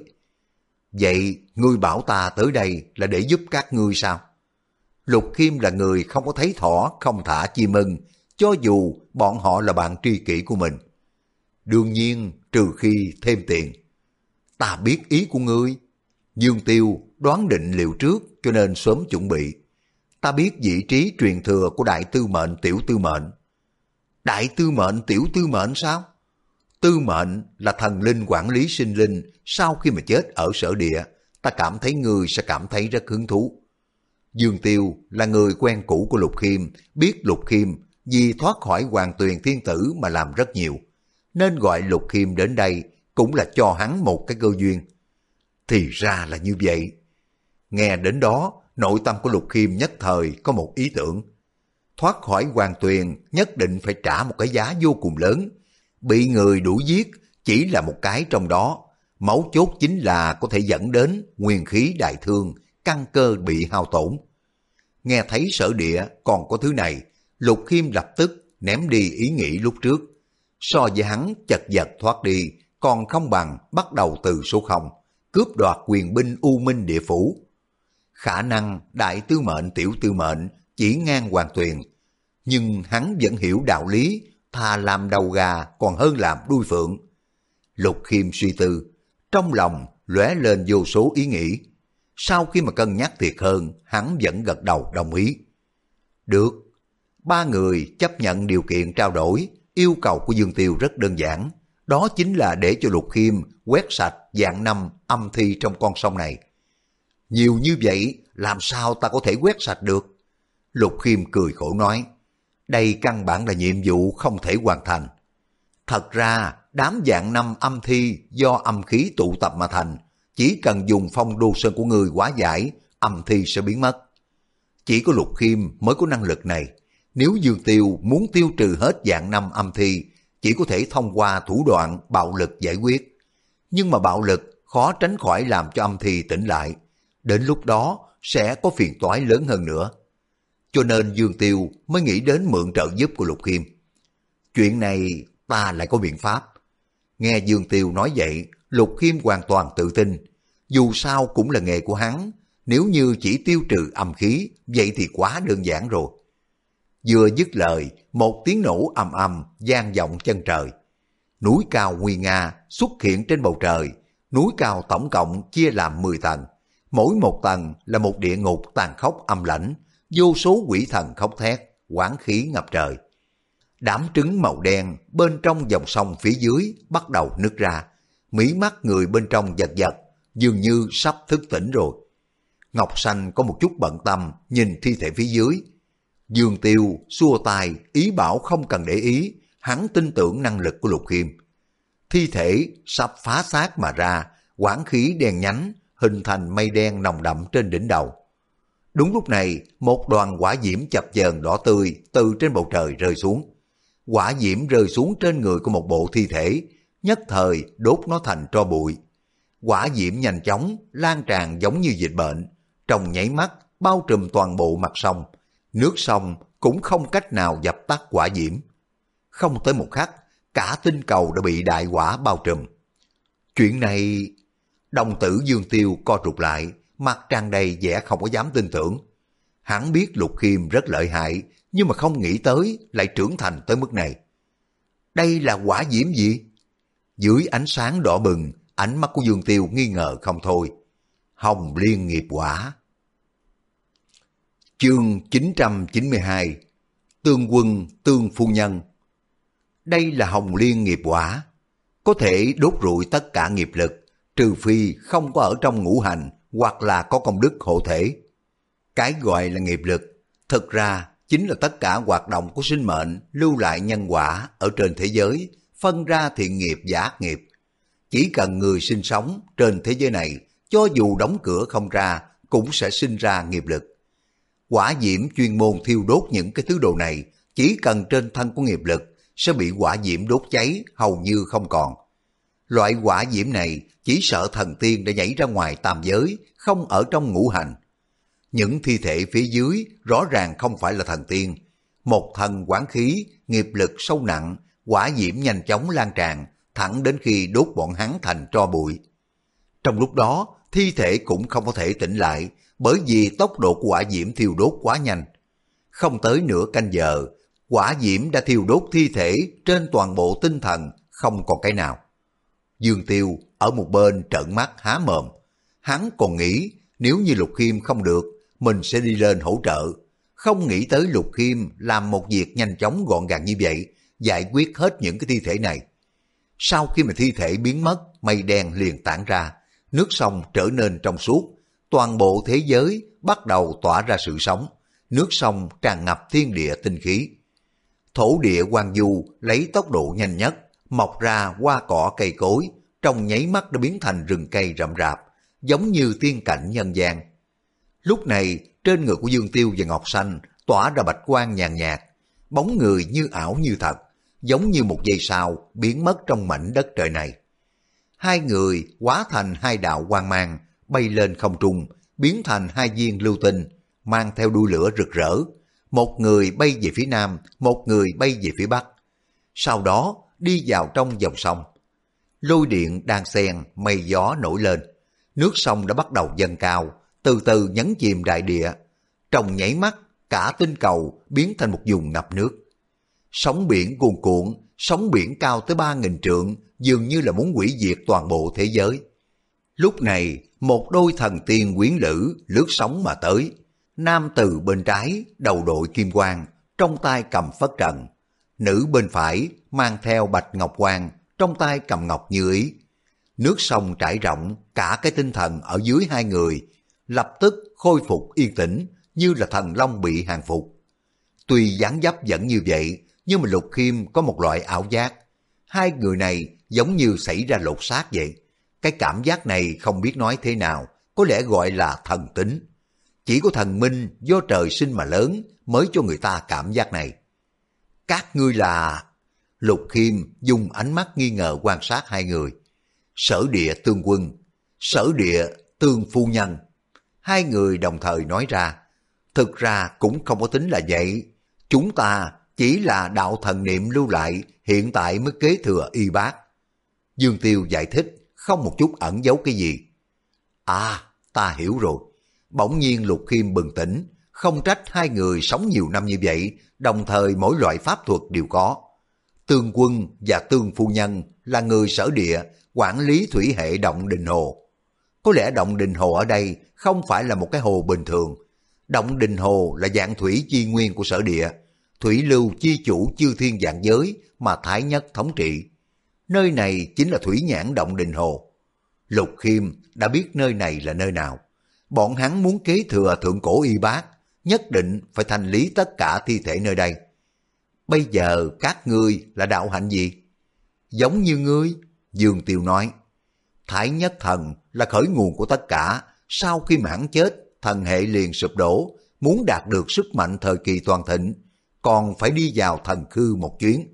Vậy ngươi bảo ta tới đây là để giúp các ngươi sao? Lục Khiêm là người không có thấy thỏ không thả chim ưng, cho dù bọn họ là bạn tri kỷ của mình. Đương nhiên trừ khi thêm tiền. Ta biết ý của ngươi. Dương Tiêu đoán định liệu trước cho nên sớm chuẩn bị. ta biết vị trí truyền thừa của đại tư mệnh tiểu tư mệnh. Đại tư mệnh tiểu tư mệnh sao? Tư mệnh là thần linh quản lý sinh linh, sau khi mà chết ở sở địa, ta cảm thấy ngươi sẽ cảm thấy rất hứng thú. Dương Tiêu là người quen cũ của Lục Khiêm, biết Lục Khiêm vì thoát khỏi Hoàng Tuyền Thiên Tử mà làm rất nhiều, nên gọi Lục Khiêm đến đây cũng là cho hắn một cái cơ duyên. Thì ra là như vậy. Nghe đến đó, nội tâm của Lục Khiêm nhất thời có một ý tưởng. Thoát khỏi Hoàng Tuyền nhất định phải trả một cái giá vô cùng lớn. Bị người đuổi giết chỉ là một cái trong đó. Mấu chốt chính là có thể dẫn đến nguyên khí đại thương, căn cơ bị hao tổn. Nghe thấy sở địa còn có thứ này, Lục Khiêm lập tức ném đi ý nghĩ lúc trước. So với hắn chật vật thoát đi, còn không bằng bắt đầu từ số 0, cướp đoạt quyền binh U Minh Địa Phủ. Khả năng đại tư mệnh tiểu tư mệnh chỉ ngang Hoàng Tuyền, nhưng hắn vẫn hiểu đạo lý, thà làm đầu gà còn hơn làm đuôi phượng. Lục Khiêm suy tư, trong lòng lóe lên vô số ý nghĩ. Sau khi mà cân nhắc thiệt hơn, hắn vẫn gật đầu đồng ý. Được, ba người chấp nhận điều kiện trao đổi. Yêu cầu của Dương Tiêu rất đơn giản, đó chính là để cho Lục Khiêm quét sạch dạng 5 âm thi trong con sông này. Nhiều như vậy, làm sao ta có thể quét sạch được? Lục Khiêm cười khổ nói, đây căn bản là nhiệm vụ không thể hoàn thành. Thật ra, đám dạng 5 âm thi do âm khí tụ tập mà thành, chỉ cần dùng phong đô sơn của người hóa giải, âm thi sẽ biến mất. Chỉ có Lục Khiêm mới có năng lực này. Nếu Dương Tiêu muốn tiêu trừ hết dạng 5 âm thi, chỉ có thể thông qua thủ đoạn bạo lực giải quyết. Nhưng mà bạo lực khó tránh khỏi làm cho âm thi tỉnh lại. Đến lúc đó sẽ có phiền toái lớn hơn nữa. Cho nên Dương Tiêu mới nghĩ đến mượn trợ giúp của Lục Khiêm. Chuyện này ta lại có biện pháp. Nghe Dương Tiêu nói vậy, Lục Khiêm hoàn toàn tự tin. Dù sao cũng là nghề của hắn, nếu như chỉ tiêu trừ âm khí, vậy thì quá đơn giản rồi. Vừa dứt lời, một tiếng nổ ầm ầm vang vọng chân trời. Núi cao nguy nga xuất hiện trên bầu trời. Núi cao tổng cộng chia làm 10 tầng. Mỗi một tầng là một địa ngục tàn khốc âm lãnh, vô số quỷ thần khóc thét, oán khí ngập trời. Đám trứng màu đen bên trong dòng sông phía dưới bắt đầu nứt ra. Mí mắt người bên trong giật giật, dường như sắp thức tỉnh rồi. Ngọc Xanh có một chút bận tâm nhìn thi thể phía dưới. Dương Tiêu xua tay ý bảo không cần để ý, hắn tin tưởng năng lực của Lục Khiêm. Thi thể sắp phá xác mà ra, oán khí đen nhánh hình thành mây đen nồng đậm trên đỉnh đầu. Đúng lúc này, một đoàn hỏa diễm chập chờn đỏ tươi từ trên bầu trời rơi xuống. Hỏa diễm rơi xuống trên người của một bộ thi thể, nhất thời đốt nó thành tro bụi. Hỏa diễm nhanh chóng lan tràn giống như dịch bệnh, trong nháy mắt bao trùm toàn bộ mặt sông. Nước sông cũng không cách nào dập tắt hỏa diễm. Không tới một khắc, cả tinh cầu đã bị đại hỏa bao trùm. Chuyện này... Đồng tử Dương Tiêu co rụt lại, mặt tràn đầy vẻ không có dám tin tưởng. Hắn biết Lục Khiêm rất lợi hại, nhưng mà không nghĩ tới lại trưởng thành tới mức này. Đây là hỏa diễm gì? Dưới ánh sáng đỏ bừng, ánh mắt của Dương Tiêu nghi ngờ không thôi. Hồng Liên nghiệp hỏa. Chương 992. Tương quân tương phu nhân. Đây là Hồng Liên nghiệp hỏa, có thể đốt rụi tất cả nghiệp lực, trừ phi không có ở trong ngũ hành hoặc là có công đức hộ thể. Cái gọi là nghiệp lực, thực ra chính là tất cả hoạt động của sinh mệnh lưu lại nhân quả ở trên thế giới, phân ra thiện nghiệp và ác nghiệp. Chỉ cần người sinh sống trên thế giới này, cho dù đóng cửa không ra, cũng sẽ sinh ra nghiệp lực. Hỏa diễm chuyên môn thiêu đốt những cái thứ đồ này, chỉ cần trên thân của nghiệp lực sẽ bị hỏa diễm đốt cháy hầu như không còn. Loại hỏa diễm này chỉ sợ thần tiên đã nhảy ra ngoài tam giới, không ở trong ngũ hành. Những thi thể phía dưới rõ ràng không phải là thần tiên. Một thân quán khí, nghiệp lực sâu nặng, hỏa diễm nhanh chóng lan tràn, thẳng đến khi đốt bọn hắn thành tro bụi. Trong lúc đó, thi thể cũng không có thể tỉnh lại, bởi vì tốc độ của hỏa diễm thiêu đốt quá nhanh. Không tới nửa canh giờ, hỏa diễm đã thiêu đốt thi thể trên toàn bộ tinh thần, không còn cái nào. Dương Tiêu ở một bên trợn mắt há mồm. Hắn còn nghĩ nếu như Lục Khiêm không được, mình sẽ đi lên hỗ trợ. không nghĩ tới Lục Khiêm làm một việc nhanh chóng gọn gàng như vậy, giải quyết hết những cái thi thể này. Sau khi mà thi thể biến mất, mây đen liền tản ra, nước sông trở nên trong suốt, toàn bộ thế giới bắt đầu tỏa ra sự sống, nước sông tràn ngập thiên địa tinh khí. Thổ địa Hoang Du lấy tốc độ nhanh nhất, mọc ra hoa cỏ cây cối, trong nháy mắt đã biến thành rừng cây rậm rạp, giống như tiên cảnh nhân gian. Lúc này, trên người của Dương Tiêu và Ngọc Xanh tỏa ra bạch quang nhàn nhạt, bóng người như ảo như thật, giống như một giây sau biến mất trong mảnh đất trời này. Hai người hóa thành hai đạo quang mang, bay lên không trung, biến thành hai viên lưu tinh, mang theo đuôi lửa rực rỡ. Một người bay về phía nam, một người bay về phía bắc. Sau đó đi vào trong dòng sông. Lôi điện đang xen, mây gió nổi lên. Nước sông đã bắt đầu dâng cao, từ từ nhấn chìm đại địa. Trong nháy mắt, cả tinh cầu biến thành một vùng ngập nước. Sóng biển cuồn cuộn, sóng biển cao tới 3.000 trượng, dường như là muốn hủy diệt toàn bộ thế giới. Lúc này, một đôi thần tiên quyến lữ lướt sóng mà tới. Nam từ bên trái, đầu đội kim quang, trong tay cầm phất trần. Nữ bên phải, mang theo bạch ngọc quang, trong tay cầm ngọc như ý. Nước sông trải rộng, cả cái tinh thần ở dưới hai người, lập tức khôi phục yên tĩnh, như là thần long bị hàng phục. Tuy dáng dấp vẫn như vậy, nhưng mà Lục Khiêm có một loại ảo giác. Hai người này giống như xảy ra lột xác vậy. Cái cảm giác này không biết nói thế nào, có lẽ gọi là thần tính. Chỉ có thần minh do trời sinh mà lớn mới cho người ta cảm giác này. Các ngươi là... Lục Khiêm dùng ánh mắt nghi ngờ quan sát hai người. Sở Địa Tương Quân, Sở Địa Tương Phu Nhân. Hai người đồng thời nói ra. Thực ra cũng không có tính là vậy. Chúng ta chỉ là đạo thần niệm lưu lại, hiện tại mới kế thừa y bác. Dương Tiêu giải thích, không một chút ẩn giấu cái gì. À, ta hiểu rồi. Bỗng nhiên Lục Khiêm bừng tỉnh, không trách hai người sống nhiều năm như vậy, đồng thời mỗi loại pháp thuật đều có. Tương Quân và Tương Phu Nhân là người Sở Địa, quản lý thủy hệ động Đình Hồ. Có lẽ động Đình Hồ ở đây không phải là một cái hồ bình thường. Động Đình Hồ là dạng thủy chi nguyên của Sở Địa, thủy lưu chi chủ chư thiên vạn giới mà Thái Nhất thống trị. Nơi này chính là thủy nhãn động Đình Hồ. Lục Khiêm đã biết nơi này là nơi nào. Bọn hắn muốn kế thừa thượng cổ y bác, nhất định phải thanh lý tất cả thi thể nơi đây. Bây giờ các ngươi là đạo hạnh gì? Giống như ngươi, Dương Tiêu nói. Thái Nhất Thần là khởi nguồn của tất cả, sau khi mãn chết, thần hệ liền sụp đổ, muốn đạt được sức mạnh thời kỳ toàn thịnh, còn phải đi vào thần khư một chuyến.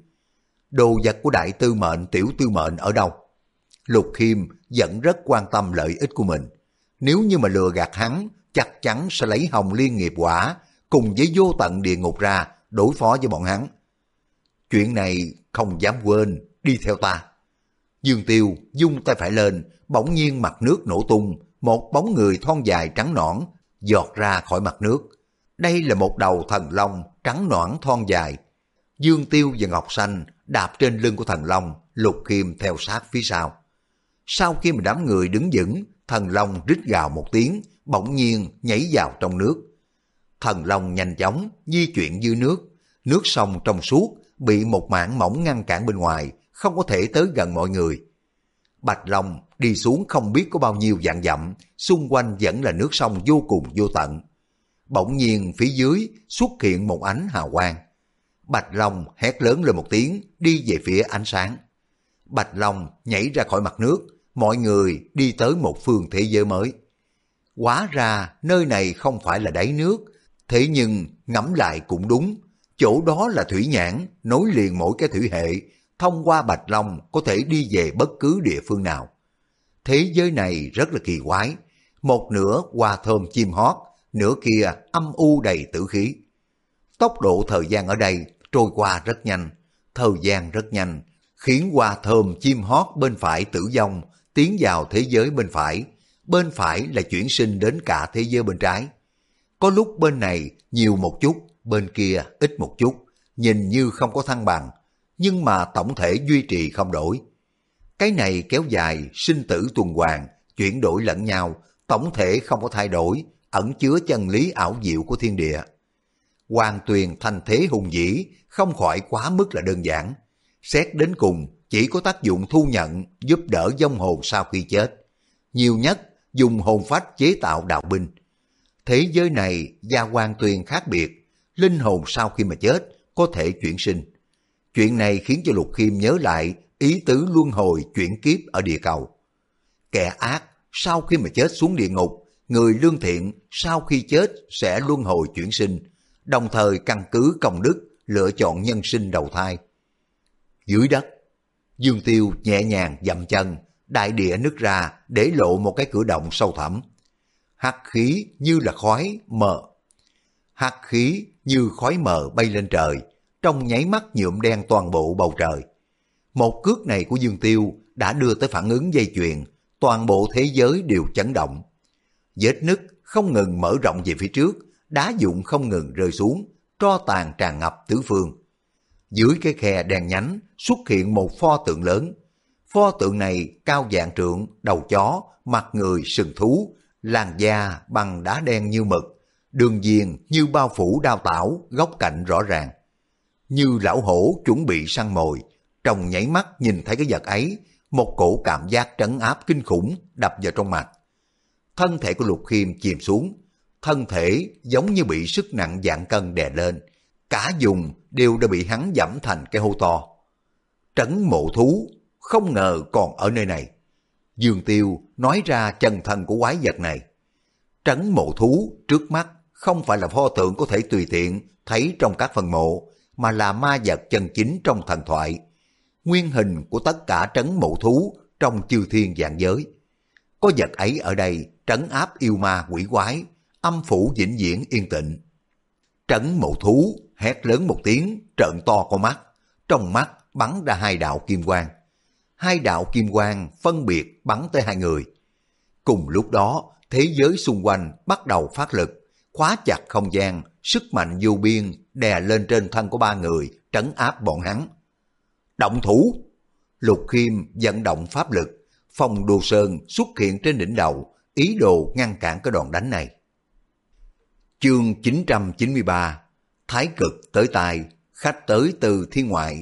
Đồ vật của đại tư mệnh tiểu tư mệnh ở đâu? Lục Khiêm vẫn rất quan tâm lợi ích của mình. Nếu như mà lừa gạt hắn, chắc chắn sẽ lấy Hồng Liên nghiệp quả cùng với vô tận địa ngục ra đối phó với bọn hắn. Chuyện này không dám quên, đi theo ta. Dương Tiêu dung tay phải lên, bỗng nhiên mặt nước nổ tung, một bóng người thon dài trắng nõn giọt ra khỏi mặt nước. Đây là một đầu thần long trắng nõn thon dài. Dương Tiêu và Ngọc Xanh đạp trên lưng của thần long, Lục Khiêm theo sát phía sau. Sau khi mà đám người đứng vững, thần long rít gào một tiếng, bỗng nhiên nhảy vào trong nước. Thần long nhanh chóng di chuyển dưới nước, nước sông trong suốt bị một mảng mỏng ngăn cản bên ngoài, không có thể tới gần mọi người. Bạch Long đi xuống không biết có bao nhiêu vạn dặm, xung quanh vẫn là nước sông vô cùng vô tận. Bỗng nhiên phía dưới xuất hiện một ánh hào quang. Bạch Long hét lớn lên một tiếng, đi về phía ánh sáng. Bạch Long nhảy ra khỏi mặt nước, mọi người đi tới một phương thế giới mới. Hóa ra nơi này không phải là đáy nước, thế nhưng ngẫm lại cũng đúng. Chỗ đó là thủy nhãn, nối liền mỗi cái thủy hệ, thông qua Bạch Long có thể đi về bất cứ địa phương nào. Thế giới này rất là kỳ quái, một nửa hoa thơm chim hót, nửa kia âm u đầy tử khí. Tốc độ thời gian ở đây trôi qua rất nhanh, thời gian rất nhanh, khiến hoa thơm chim hót bên phải tử vong, tiến vào thế giới bên phải là chuyển sinh đến cả thế giới bên trái. Có lúc bên này nhiều một chút, bên kia ít một chút, nhìn như không có thăng bằng, nhưng mà tổng thể duy trì không đổi. Cái này kéo dài, sinh tử tuần hoàn, chuyển đổi lẫn nhau, tổng thể không có thay đổi, ẩn chứa chân lý ảo diệu của thiên địa. Hoàng Tuyền thành thế hùng vĩ, không khỏi quá mức là đơn giản. Xét đến cùng, chỉ có tác dụng thu nhận, giúp đỡ vong hồn sau khi chết. Nhiều nhất, dùng hồn phách chế tạo đạo binh. Thế giới này và Hoàng Tuyền khác biệt, linh hồn sau khi mà chết có thể chuyển sinh. Chuyện này khiến cho Lục Khiêm nhớ lại ý tứ luân hồi chuyển kiếp ở địa cầu. Kẻ ác sau khi mà chết xuống địa ngục, người lương thiện sau khi chết sẽ luân hồi chuyển sinh, đồng thời căn cứ công đức lựa chọn nhân sinh đầu thai. Dưới đất, Dương Tiêu nhẹ nhàng dậm chân, đại địa nứt ra để lộ một cái cửa động sâu thẳm. Hắc khí như là khói mờ. Hắc khí như khói mờ bay lên trời, trong nháy mắt nhuộm đen toàn bộ bầu trời. Một cước này của Dương Tiêu đã đưa tới phản ứng dây chuyền, toàn bộ thế giới đều chấn động. Vết nứt không ngừng mở rộng về phía trước, đá vụn không ngừng rơi xuống, tro tàn tràn ngập tứ phương. Dưới cái khe đen nhánh xuất hiện một pho tượng lớn. Pho tượng này cao vạn trượng, đầu chó, mặt người sừng thú, làn da bằng đá đen như mực, đường viền như bao phủ đao tảo, góc cạnh rõ ràng. Như lão hổ chuẩn bị săn mồi, trong nháy mắt nhìn thấy cái vật ấy, một cổ cảm giác trấn áp kinh khủng đập vào trong mặt. Thân thể của Lục Khiêm chìm xuống, thân thể giống như bị sức nặng vạn cân đè lên, cả vùng đều đã bị hắn dẫm thành cái hố to. Trấn Mộ Thú không ngờ còn ở nơi này. Dương Tiêu nói ra chân thân của quái vật này. Trấn Mộ Thú trước mắt không phải là pho tượng có thể tùy tiện thấy trong các phần mộ, mà là ma vật chân chính trong thần thoại. Nguyên hình của tất cả Trấn Mộ Thú trong chư thiên vạn giới. Có vật ấy ở đây trấn áp yêu ma quỷ quái, âm phủ vĩnh viễn yên tĩnh. Trấn Mộ Thú hét lớn một tiếng, trợn to con mắt, trong mắt bắn ra hai đạo kim quang. Hai đạo kim quang phân biệt bắn tới hai người. Cùng lúc đó, thế giới xung quanh bắt đầu phát lực, khóa chặt không gian, sức mạnh vô biên đè lên trên thân của ba người, trấn áp bọn hắn. Động thủ! Lục Khiêm vận động pháp lực, Phong Đồ Sơn xuất hiện trên đỉnh đầu, ý đồ ngăn cản cái đòn đánh này. Chương 993 Thái cực tới tai, khách tới từ thiên ngoại.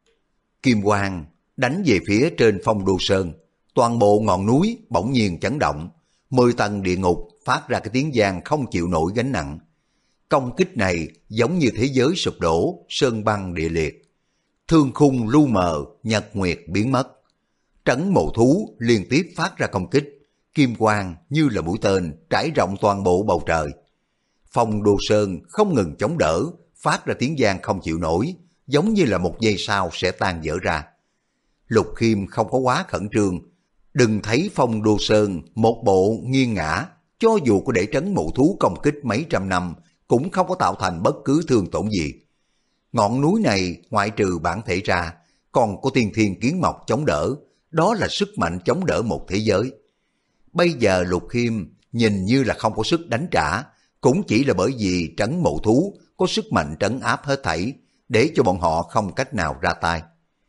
Kim quang đánh về phía trên Phong Đô Sơn, toàn bộ ngọn núi bỗng nhiên chấn động, 10 tầng địa ngục phát ra cái tiếng vang không chịu nổi gánh nặng. Công kích này giống như thế giới sụp đổ, sơn băng địa liệt. Thương khung lu mờ, nhật nguyệt biến mất. Trấn Mộ Thú liên tiếp phát ra công kích, kim quang như là mũi tên trải rộng toàn bộ bầu trời. Phong Đô Sơn không ngừng chống đỡ, phát ra tiếng vang không chịu nổi, giống như là một giây sau sẽ tan vỡ ra. Lục Khiêm không có quá khẩn trương, đừng thấy Phong Đô Sơn một bộ nghiêng ngã, cho dù có để Trấn Mộ Thú công kích mấy trăm năm, cũng không có tạo thành bất cứ thương tổn gì. Ngọn núi này ngoại trừ bản thể ra, còn có tiên thiên kiến mộc chống đỡ, đó là sức mạnh chống đỡ một thế giới. Bây giờ Lục Khiêm nhìn như là không có sức đánh trả, cũng chỉ là bởi vì Trấn Mộ Thú có sức mạnh trấn áp hết thảy, để cho bọn họ không cách nào ra tay.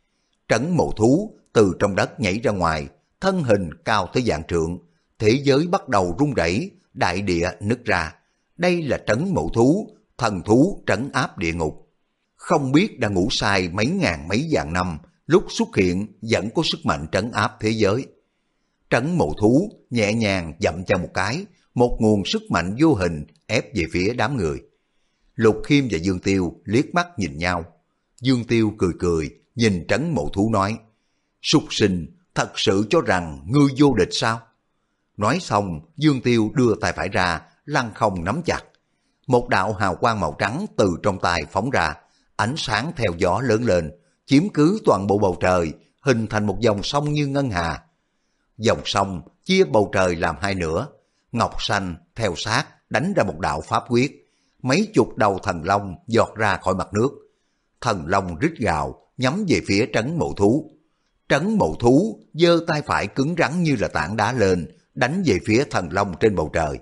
Trấn Mộ Thú từ trong đất nhảy ra ngoài, thân hình cao tới vạn trượng, thế giới bắt đầu rung rẩy, đại địa nứt ra. Đây là Trấn Mộ Thú, thần thú trấn áp địa ngục. Không biết đã ngủ sai mấy ngàn mấy vạn năm, lúc xuất hiện vẫn có sức mạnh trấn áp thế giới. Trấn Mộ Thú nhẹ nhàng dậm chân một cái, một nguồn sức mạnh vô hình ép về phía đám người. Lục Khiêm và Dương Tiêu liếc mắt nhìn nhau. Dương Tiêu cười cười, nhìn Trấn Mộ Thú nói, súc sinh, thật sự cho rằng ngươi vô địch sao? Nói xong, Dương Tiêu đưa tay phải ra, lăng không nắm chặt. Một đạo hào quang màu trắng từ trong tay phóng ra, ánh sáng theo gió lớn lên, chiếm cứ toàn bộ bầu trời, hình thành một dòng sông như ngân hà. Dòng sông chia bầu trời làm hai nửa, ngọc xanh theo sát đánh ra một đạo pháp quyết, mấy chục đầu thần long giọt ra khỏi mặt nước. Thần long rít gào nhắm về phía Trấn Mộ Thú. Trấn Mộ Thú giơ tay phải cứng rắn như là tảng đá lên, đánh về phía thần long trên bầu trời.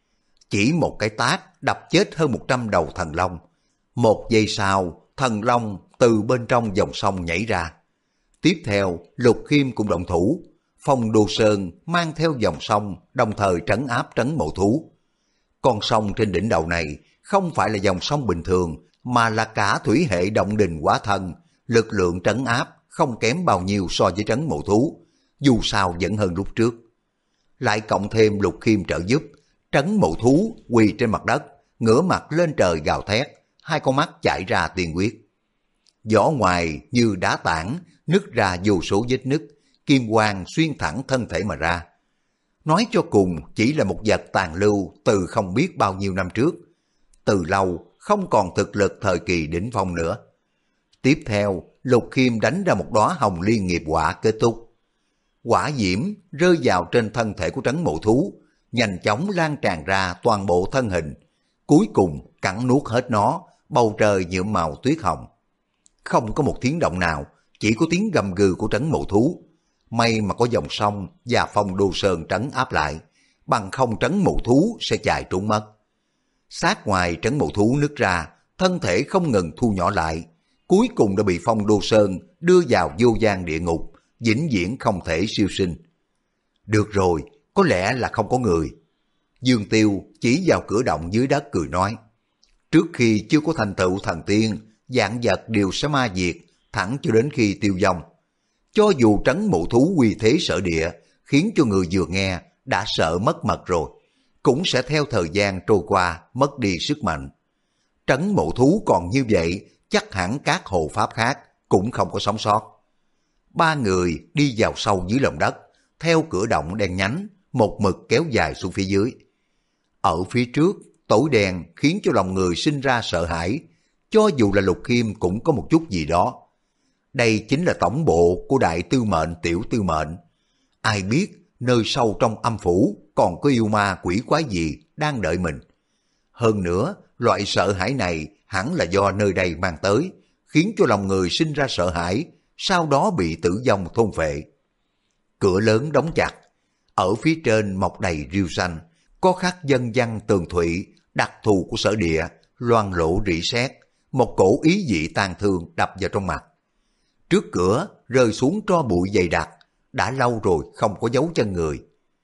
Chỉ một cái tát đập chết hơn 100 đầu thần long. Một giây sau, thần long từ bên trong dòng sông nhảy ra. Tiếp theo, Lục Khiêm cũng động thủ. Phong Đô Sơn mang theo dòng sông, đồng thời trấn áp Trấn Mộ Thú. Con sông trên đỉnh đầu này không phải là dòng sông bình thường, mà là cả thủy hệ động đình hóa thân, lực lượng trấn áp không kém bao nhiêu so với trấn mộ thú, dù sao vẫn hơn lúc trước. Lại cộng thêm Lục Khiêm trợ giúp, trấn mộ thú quỳ trên mặt đất, ngửa mặt lên trời gào thét, hai con mắt chảy ra tiên huyết. Vỏ ngoài như đá tảng, nứt ra vô số vết nứt, kim quang xuyên thẳng thân thể mà ra. Nói cho cùng chỉ là một vật tàn lưu từ không biết bao nhiêu năm trước, từ lâu không còn thực lực thời kỳ đỉnh phong nữa. Tiếp theo, Lục Khiêm đánh ra một đóa hồng liên nghiệp quả kết thúc. Quả diễm rơi vào trên thân thể của trấn mộ thú, nhanh chóng lan tràn ra toàn bộ thân hình, cuối cùng cắn nuốt hết nó, bầu trời nhuộm màu tuyết hồng. Không có một tiếng động nào, chỉ có tiếng gầm gừ của trấn mộ thú. May mà có dòng sông và Phong Đô Sơn trấn áp lại, bằng không trấn mộ thú sẽ chạy trốn mất. Sát ngoài trấn mộ thú nứt ra, thân thể không ngừng thu nhỏ lại, cuối cùng đã bị Phong Đô Sơn đưa vào vô gian địa ngục, vĩnh viễn không thể siêu sinh. Được rồi, có lẽ là không có người. Dương Tiêu chỉ vào cửa động dưới đất cười nói, trước khi chưa có thành tựu thần tiên, vạn vật đều sẽ ma diệt, thẳng cho đến khi tiêu vong. Cho dù trấn mộ thú uy thế sở địa, khiến cho người vừa nghe đã sợ mất mật rồi, cũng sẽ theo thời gian trôi qua mất đi sức mạnh. Trấn mộ thú còn như vậy, chắc hẳn các hộ pháp khác cũng không có sống sót. Ba người đi vào sâu dưới lòng đất, theo cửa động đen nhánh, một mực kéo dài xuống phía dưới. Ở phía trước, tối đen khiến cho lòng người sinh ra sợ hãi, cho dù là Lục Khiêm cũng có một chút gì đó. Đây chính là tổng bộ của đại tư mệnh tiểu tư mệnh. Ai biết nơi sâu trong âm phủ còn có yêu ma quỷ quái gì đang đợi mình. Hơn nữa, loại sợ hãi này hẳn là do nơi đây mang tới, khiến cho lòng người sinh ra sợ hãi, sau đó bị tử vong thôn phệ. Cửa lớn đóng chặt, ở phía trên mọc đầy rêu xanh, có khắc dân văn tường thụy, đặc thù của sở địa, loang lổ rỉ sét, một cổ ý dị tàn thương đập vào trong mặt. Trước cửa rơi xuống tro bụi dày đặc, đã lâu rồi không có dấu chân người.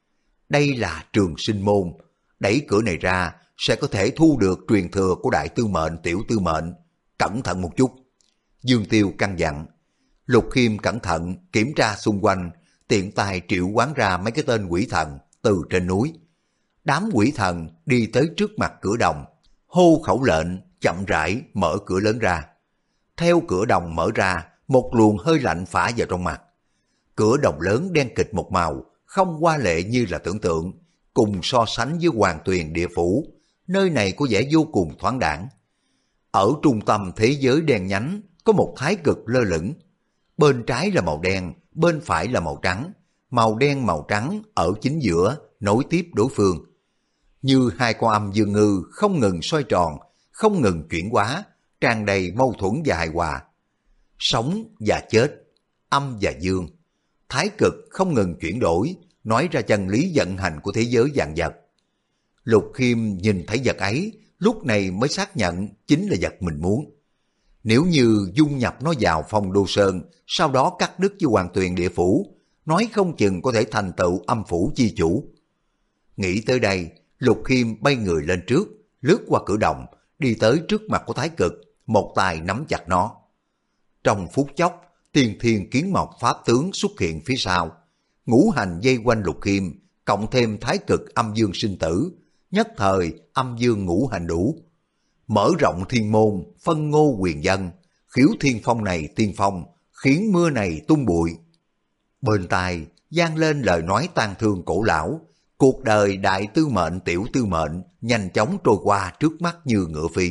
Đây là Trường Sinh Môn, đẩy cửa này ra sẽ có thể thu được truyền thừa của đại tư mệnh tiểu tư mệnh, cẩn thận một chút. Dương Tiêu căn dặn. Lục Khiêm cẩn thận kiểm tra xung quanh, tiện tay triệu hoán ra mấy cái tên quỷ thần từ trên núi. Đám quỷ thần đi tới trước mặt cửa đồng, hô khẩu lệnh, chậm rãi mở cửa lớn ra. Theo cửa đồng mở ra, một luồng hơi lạnh phả vào trong mặt. Cửa đồng lớn đen kịch một màu, không hoa lệ như là tưởng tượng, cùng so sánh với Hoàng Tuyền địa phủ, nơi này có vẻ vô cùng thoáng đãng. Ở trung tâm thế giới đen nhánh có một thái cực lơ lửng, bên trái là màu đen, bên phải là màu trắng, màu đen màu trắng ở chính giữa nối tiếp đối phương. Như hai con âm dương ngư không ngừng xoay tròn, không ngừng chuyển hóa, tràn đầy mâu thuẫn và hài hòa. Sống và chết, âm và dương, thái cực không ngừng chuyển đổi, nói ra chân lý vận hành của thế giới vạn vật. Lục Khiêm nhìn thấy vật ấy, lúc này mới xác nhận chính là vật mình muốn. Nếu như dung nhập nó vào Phong Đô Sơn, sau đó cắt đứt với Hoàng Tuyền địa phủ, nói không chừng có thể thành tựu âm phủ chi chủ. Nghĩ tới đây, Lục Khiêm bay người lên trước, lướt qua cửa động, đi tới trước mặt của thái cực, một tay nắm chặt nó. Trong phút chốc, tiên thiên kiến mộc pháp tướng xuất hiện phía sau, ngũ hành dây quanh Lục Khiêm, cộng thêm thái cực âm dương sinh tử, nhất thời âm dương ngũ hành đủ. Mở rộng thiên môn, phân ngô quyền dân, khiếu thiên phong này tiên phong, khiến mưa này tung bụi. Bên tai vang lên lời nói tang thương cổ lão, cuộc đời đại tư mệnh tiểu tư mệnh nhanh chóng trôi qua trước mắt như ngựa phi.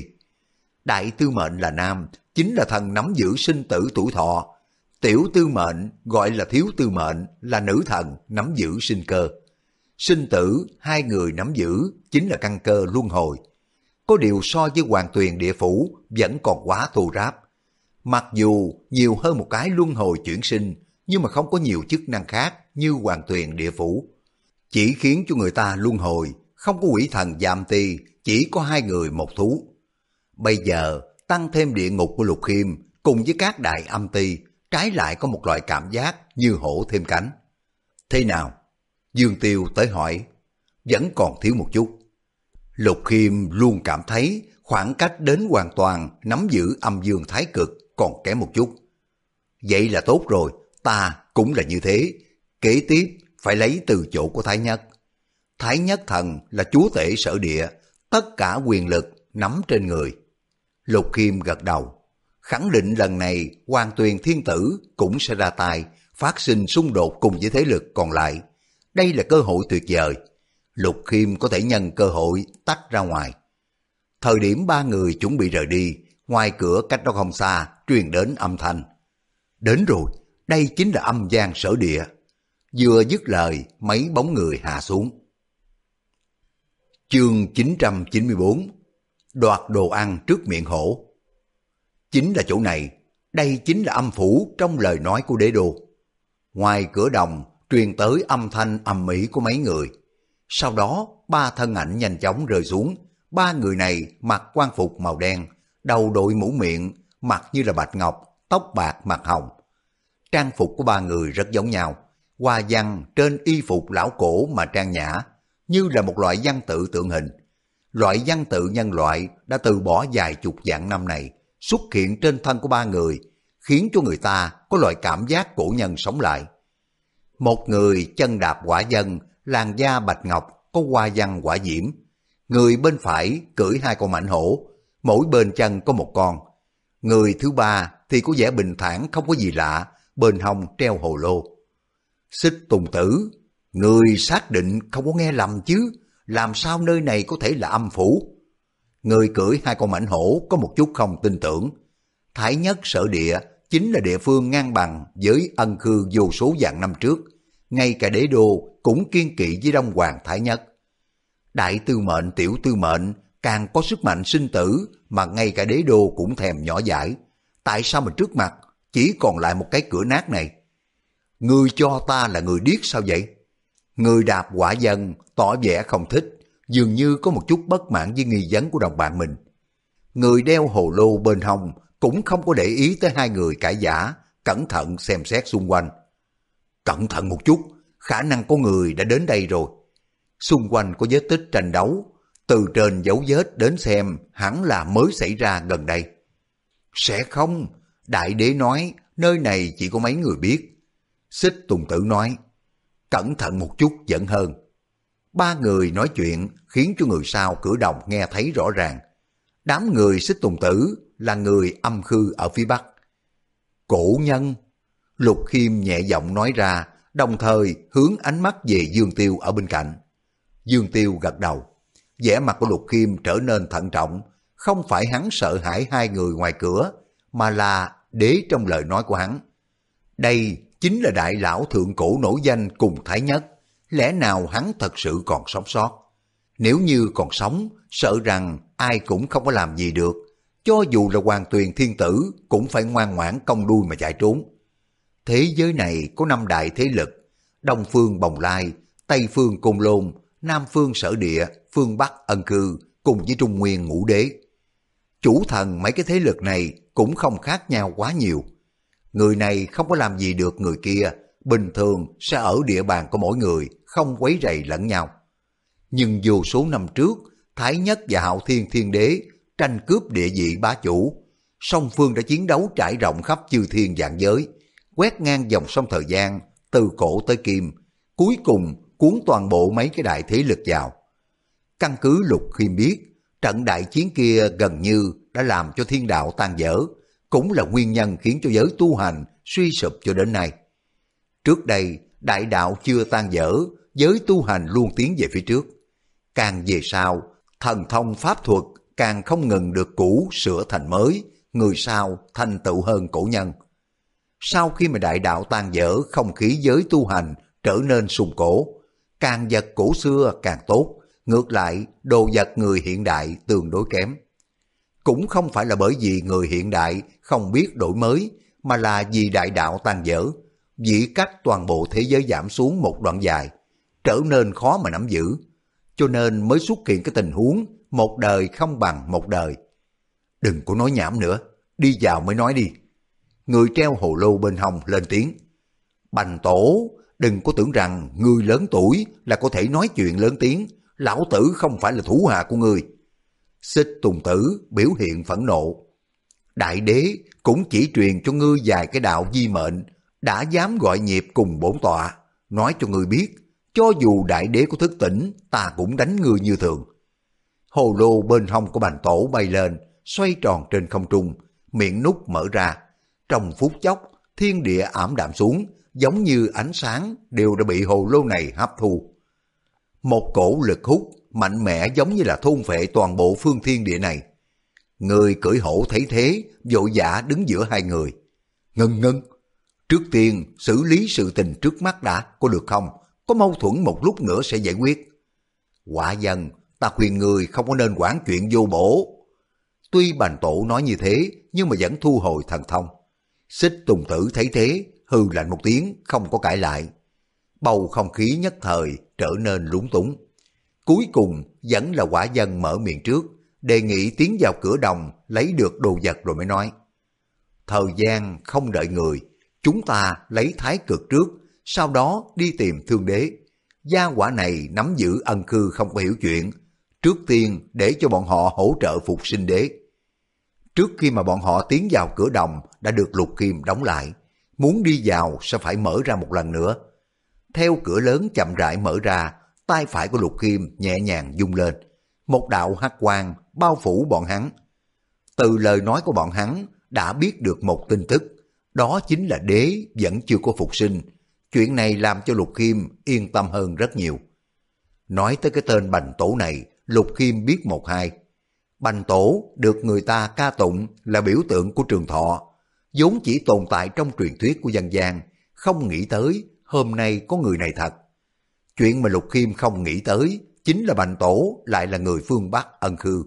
Đại tư mệnh là nam, chính là thần nắm giữ sinh tử tuổi thọ. Tiểu tư mệnh gọi là thiếu tư mệnh, là nữ thần nắm giữ sinh cơ. Sinh tử hai người nắm giữ chính là căn cơ luân hồi. Có điều so với Hoàng Tuyền địa phủ vẫn còn quá thô ráp. Mặc dù nhiều hơn một cái luân hồi chuyển sinh, nhưng mà không có nhiều chức năng khác như Hoàng Tuyền địa phủ. Chỉ khiến cho người ta luân hồi, không có quỷ thần giam ti, chỉ có hai người một thú. Bây giờ tăng thêm địa ngục của Lục Khiêm cùng với các đại âm ti, trái lại có một loại cảm giác như hổ thêm cánh. Thế nào? Dương Tiêu tới hỏi. Vẫn còn thiếu một chút. Lục Khiêm luôn cảm thấy khoảng cách đến hoàn toàn nắm giữ âm dương thái cực còn kém một chút. Vậy là tốt rồi, ta cũng là như thế. Kế tiếp phải lấy từ chỗ của Thái Nhất. Thái Nhất thần là chúa tể sở địa, tất cả quyền lực nắm trên người. Lục Khiêm gật đầu, khẳng định lần này Hoàng Tuyền Thiên Tử cũng sẽ ra tay, phát sinh xung đột cùng với thế lực còn lại. Đây là cơ hội tuyệt vời. Lục Khiêm có thể nhân cơ hội tách ra ngoài. Thời điểm ba người chuẩn bị rời đi, ngoài cửa cách đó không xa truyền đến âm thanh. Đến rồi, đây chính là âm gian sở địa. Vừa dứt lời, mấy bóng người hạ xuống. Chương 994 Đoạt đồ ăn trước miệng hổ. Chính là chỗ này, đây chính là âm phủ trong lời nói của đế đô. Ngoài cửa đồng truyền tới âm thanh ầm ĩ của mấy người. Sau đó ba thân ảnh nhanh chóng rơi xuống. Ba người này mặc quan phục màu đen, đầu đội mũ miệng, mặt như là bạch ngọc, tóc bạc mặt hồng. Trang phục của ba người rất giống nhau, hoa văn trên y phục lão cổ mà trang nhã, như là một loại văn tự tượng hình. Loại văn tự nhân loại đã từ bỏ vài chục vạn năm này xuất hiện trên thân của ba người, khiến cho người ta có loại cảm giác cổ nhân sống lại. Một người chân đạp hỏa vân, làn da bạch ngọc, có hoa văn hỏa diễm. Người bên phải cưỡi hai con mãnh hổ, mỗi bên chân có một con. Người thứ ba thì có vẻ bình thản không có gì lạ, bên hông treo hồ lô. Xích Tùng Tử, người xác định không có nghe lầm chứ, làm sao nơi này có thể là âm phủ? Người cưỡi hai con mãnh hổ có một chút không tin tưởng. Thái Nhất sở địa chính là địa phương ngang bằng với Ân Khư vô số vạn năm trước. Ngay cả đế đô cũng kiên kỵ với Đông Hoàng Thái Nhất. Đại tư mệnh tiểu tư mệnh càng có sức mạnh sinh tử mà ngay cả đế đô cũng thèm nhỏ dãi. Tại sao mà trước mặt chỉ còn lại một cái cửa nát này? Ngươi cho ta là người điếc sao vậy? Người đạp hỏa vân tỏ vẻ không thích, dường như có một chút bất mãn với nghi vấn của đồng bạn mình. Người đeo hồ lô bên hông cũng không có để ý tới hai người cãi vã, cẩn thận xem xét xung quanh. Cẩn thận một chút, khả năng có người đã đến đây rồi. Xung quanh có vết tích tranh đấu, từ trên dấu vết đến xem hẳn là mới xảy ra gần đây. Sẽ không, đại đế nói nơi này chỉ có mấy người biết. Xích Tùng Tử nói, cẩn thận một chút vẫn hơn. Ba người nói chuyện khiến cho người sau cửa đồng nghe thấy rõ ràng. Đám người Xích Tùng Tử là người âm khư ở phía bắc. Cổ nhân, Lục Khiêm nhẹ giọng nói ra, đồng thời hướng ánh mắt về Dương Tiêu ở bên cạnh. Dương Tiêu gật đầu, vẻ mặt của Lục Khiêm trở nên thận trọng, không phải hắn sợ hãi hai người ngoài cửa, mà là đế trong lời nói của hắn. Đây chính là đại lão thượng cổ nổi danh cùng Thái Nhất, lẽ nào hắn thật sự còn sống sót? Nếu như còn sống, sợ rằng ai cũng không có làm gì được, cho dù là Hoàng Tuyền Thiên Tử cũng phải ngoan ngoãn cong đuôi mà chạy trốn. Thế giới này có năm đại thế lực, Đông phương Bồng Lai, Tây phương Côn Lôn, Nam phương Sở Địa, phương Bắc Ân Cư cùng với Trung Nguyên Ngũ Đế. Chủ thần mấy cái thế lực này cũng không khác nhau quá nhiều. Người này không có làm gì được người kia, bình thường sẽ ở địa bàn của mỗi người, không quấy rầy lẫn nhau. Nhưng vô số năm trước, Thái Nhất và Hạo Thiên Thiên Đế tranh cướp địa vị bá chủ, song phương đã chiến đấu trải rộng khắp chư thiên vạn giới, quét ngang dòng sông thời gian, từ cổ tới kim, cuối cùng cuốn toàn bộ mấy cái đại thế lực vào. Căn cứ Lục Khiêm biết, trận đại chiến kia gần như đã làm cho thiên đạo tan vỡ, cũng là nguyên nhân khiến cho giới tu hành suy sụp cho đến nay. Trước đây, đại đạo chưa tan vỡ, giới tu hành luôn tiến về phía trước. Càng về sau, thần thông pháp thuật càng không ngừng được cũ sửa thành mới, người sau thành tựu hơn cổ nhân. Sau khi mà đại đạo tan vỡ, không khí giới tu hành trở nên sùng cổ, càng vật cổ xưa càng tốt, ngược lại đồ vật người hiện đại tương đối kém. Cũng không phải là bởi vì người hiện đại không biết đổi mới, mà là vì đại đạo tan vỡ, dĩ cách toàn bộ thế giới giảm xuống một đoạn dài, trở nên khó mà nắm giữ, cho nên mới xuất hiện cái tình huống một đời không bằng một đời. Đừng có nói nhảm nữa, đi vào mới nói đi. Người treo hồ lô bên hông lên tiếng. Bành tổ, đừng có tưởng rằng người lớn tuổi là có thể nói chuyện lớn tiếng, lão tử không phải là thủ hạ của người. Xích Tùng Tử biểu hiện phẫn nộ. Đại đế cũng chỉ truyền cho ngươi vài cái đạo di mệnh, đã dám gọi nhịp cùng bổn tọa, nói cho ngươi biết, cho dù đại đế có thức tỉnh, ta cũng đánh ngươi như thường. Hồ lô bên hông của Bành Tổ bay lên, xoay tròn trên không trung, miệng nút mở ra. Trong phút chốc, thiên địa ảm đạm xuống, giống như ánh sáng đều đã bị hồ lô này hấp thu. Một cổ lực hút mạnh mẽ giống như là thôn phệ toàn bộ phương thiên địa này. Người cưỡi hổ thấy thế, vội vã đứng giữa hai người. Ngân, trước tiên xử lý sự tình trước mắt đã, có được không? Có mâu thuẫn một lúc nữa sẽ giải quyết. Quả dân, ta khuyên người không có nên quản chuyện vô bổ. Tuy Bành Tổ nói như thế, nhưng mà vẫn thu hồi thần thông. Xích Tùng Tử thấy thế, hừ lạnh một tiếng, không có cãi lại. Bầu không khí nhất thời trở nên lúng túng. Cuối cùng vẫn là quả dân mở miệng trước, đề nghị tiến vào cửa đồng lấy được đồ vật rồi mới nói. Thời gian không đợi người, chúng ta lấy thái cực trước, sau đó đi tìm thương đế. Gia quả này nắm giữ ân khư không có hiểu chuyện, trước tiên để cho bọn họ hỗ trợ phục sinh đế. Trước khi mà bọn họ tiến vào cửa đồng đã được Lục Khiêm đóng lại, muốn đi vào sẽ phải mở ra một lần nữa. Theo cửa lớn chậm rãi mở ra, tay phải của Lục Khiêm nhẹ nhàng vung lên, một đạo hắc quang bao phủ bọn hắn. Từ lời nói của bọn hắn đã biết được một tin tức, đó chính là đế vẫn chưa có phục sinh. Chuyện này làm cho Lục Khiêm yên tâm hơn rất nhiều. Nói tới cái tên Bành Tổ này, Lục Khiêm biết một hai. Bành Tổ được người ta ca tụng là biểu tượng của trường thọ, vốn chỉ tồn tại trong truyền thuyết của dân gian, không nghĩ tới hôm nay có người này thật. Chuyện mà Lục Khiêm không nghĩ tới chính là Bành Tổ lại là người phương Bắc ân khư.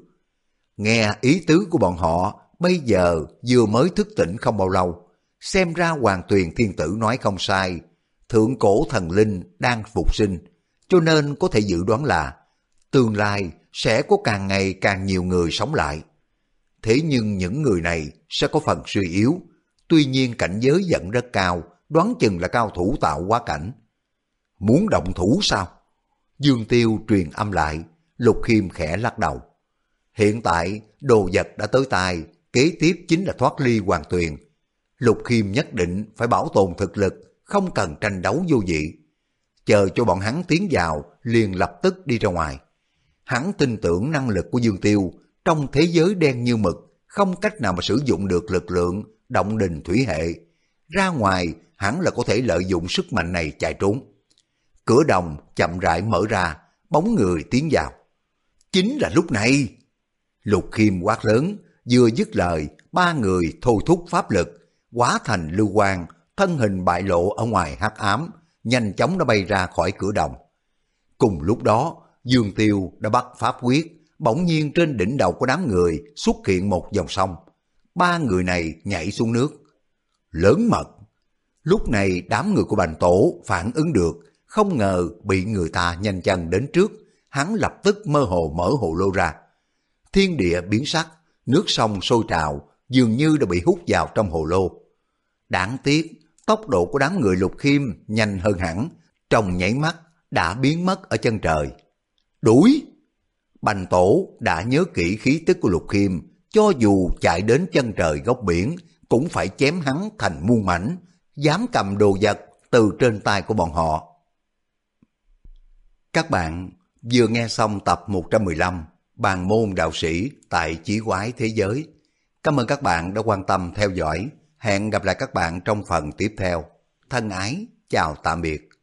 Nghe ý tứ của bọn họ, bây giờ vừa mới thức tỉnh không bao lâu, xem ra Hoàng Tuyền Thiên Tử nói không sai, thượng cổ thần linh đang phục sinh, cho nên có thể dự đoán là tương lai sẽ có càng ngày càng nhiều người sống lại. Thế nhưng những người này sẽ có phần suy yếu, tuy nhiên cảnh giới vẫn rất cao, đoán chừng là cao thủ tạo hóa cảnh. Muốn động thủ sao? Dương Tiêu truyền âm lại, Lục Khiêm khẽ lắc đầu. Hiện tại đồ vật đã tới tay, kế tiếp chính là thoát ly Hoàng Tuyền. Lục Khiêm nhất định phải bảo tồn thực lực, không cần tranh đấu vô vị. Chờ cho bọn hắn tiến vào, liền lập tức đi ra ngoài. Hắn tin tưởng năng lực của Dương Tiêu, trong thế giới đen như mực, không cách nào mà sử dụng được lực lượng động đình thủy hệ. Ra ngoài, hắn là có thể lợi dụng sức mạnh này chạy trốn. Cửa đồng chậm rãi mở ra, bóng người tiến vào. Chính là lúc này. Lục Khiêm quát lớn, vừa dứt lời, ba người thôi thúc pháp lực, hóa thành lưu quang, thân hình bại lộ ở ngoài hắc ám, nhanh chóng đã bay ra khỏi cửa đồng. Cùng lúc đó, Dương Tiêu đã bắt pháp quyết, bỗng nhiên trên đỉnh đầu của đám người xuất hiện một dòng sông. Ba người này nhảy xuống nước. Lớn mật. Lúc này đám người của Bành Tổ phản ứng được, không ngờ bị người ta nhanh chân đến trước, hắn lập tức mơ hồ mở hồ lô ra. Thiên địa biến sắc, nước sông sôi trào, dường như đã bị hút vào trong hồ lô. Đáng tiếc, tốc độ của đám người Lục Khiêm nhanh hơn hẳn, trong nháy mắt đã biến mất ở chân trời. Đuổi! Bành Tổ đã nhớ kỹ khí tức của Lục Khiêm, cho dù chạy đến chân trời góc biển, cũng phải chém hắn thành muôn mảnh, dám cầm đồ vật từ trên tay của bọn họ. Các bạn vừa nghe xong tập 115 Bàn môn đạo sĩ tại Chí Quái Thế Giới. Cảm ơn các bạn đã quan tâm theo dõi. Hẹn gặp lại các bạn trong phần tiếp theo. Thân ái, chào tạm biệt.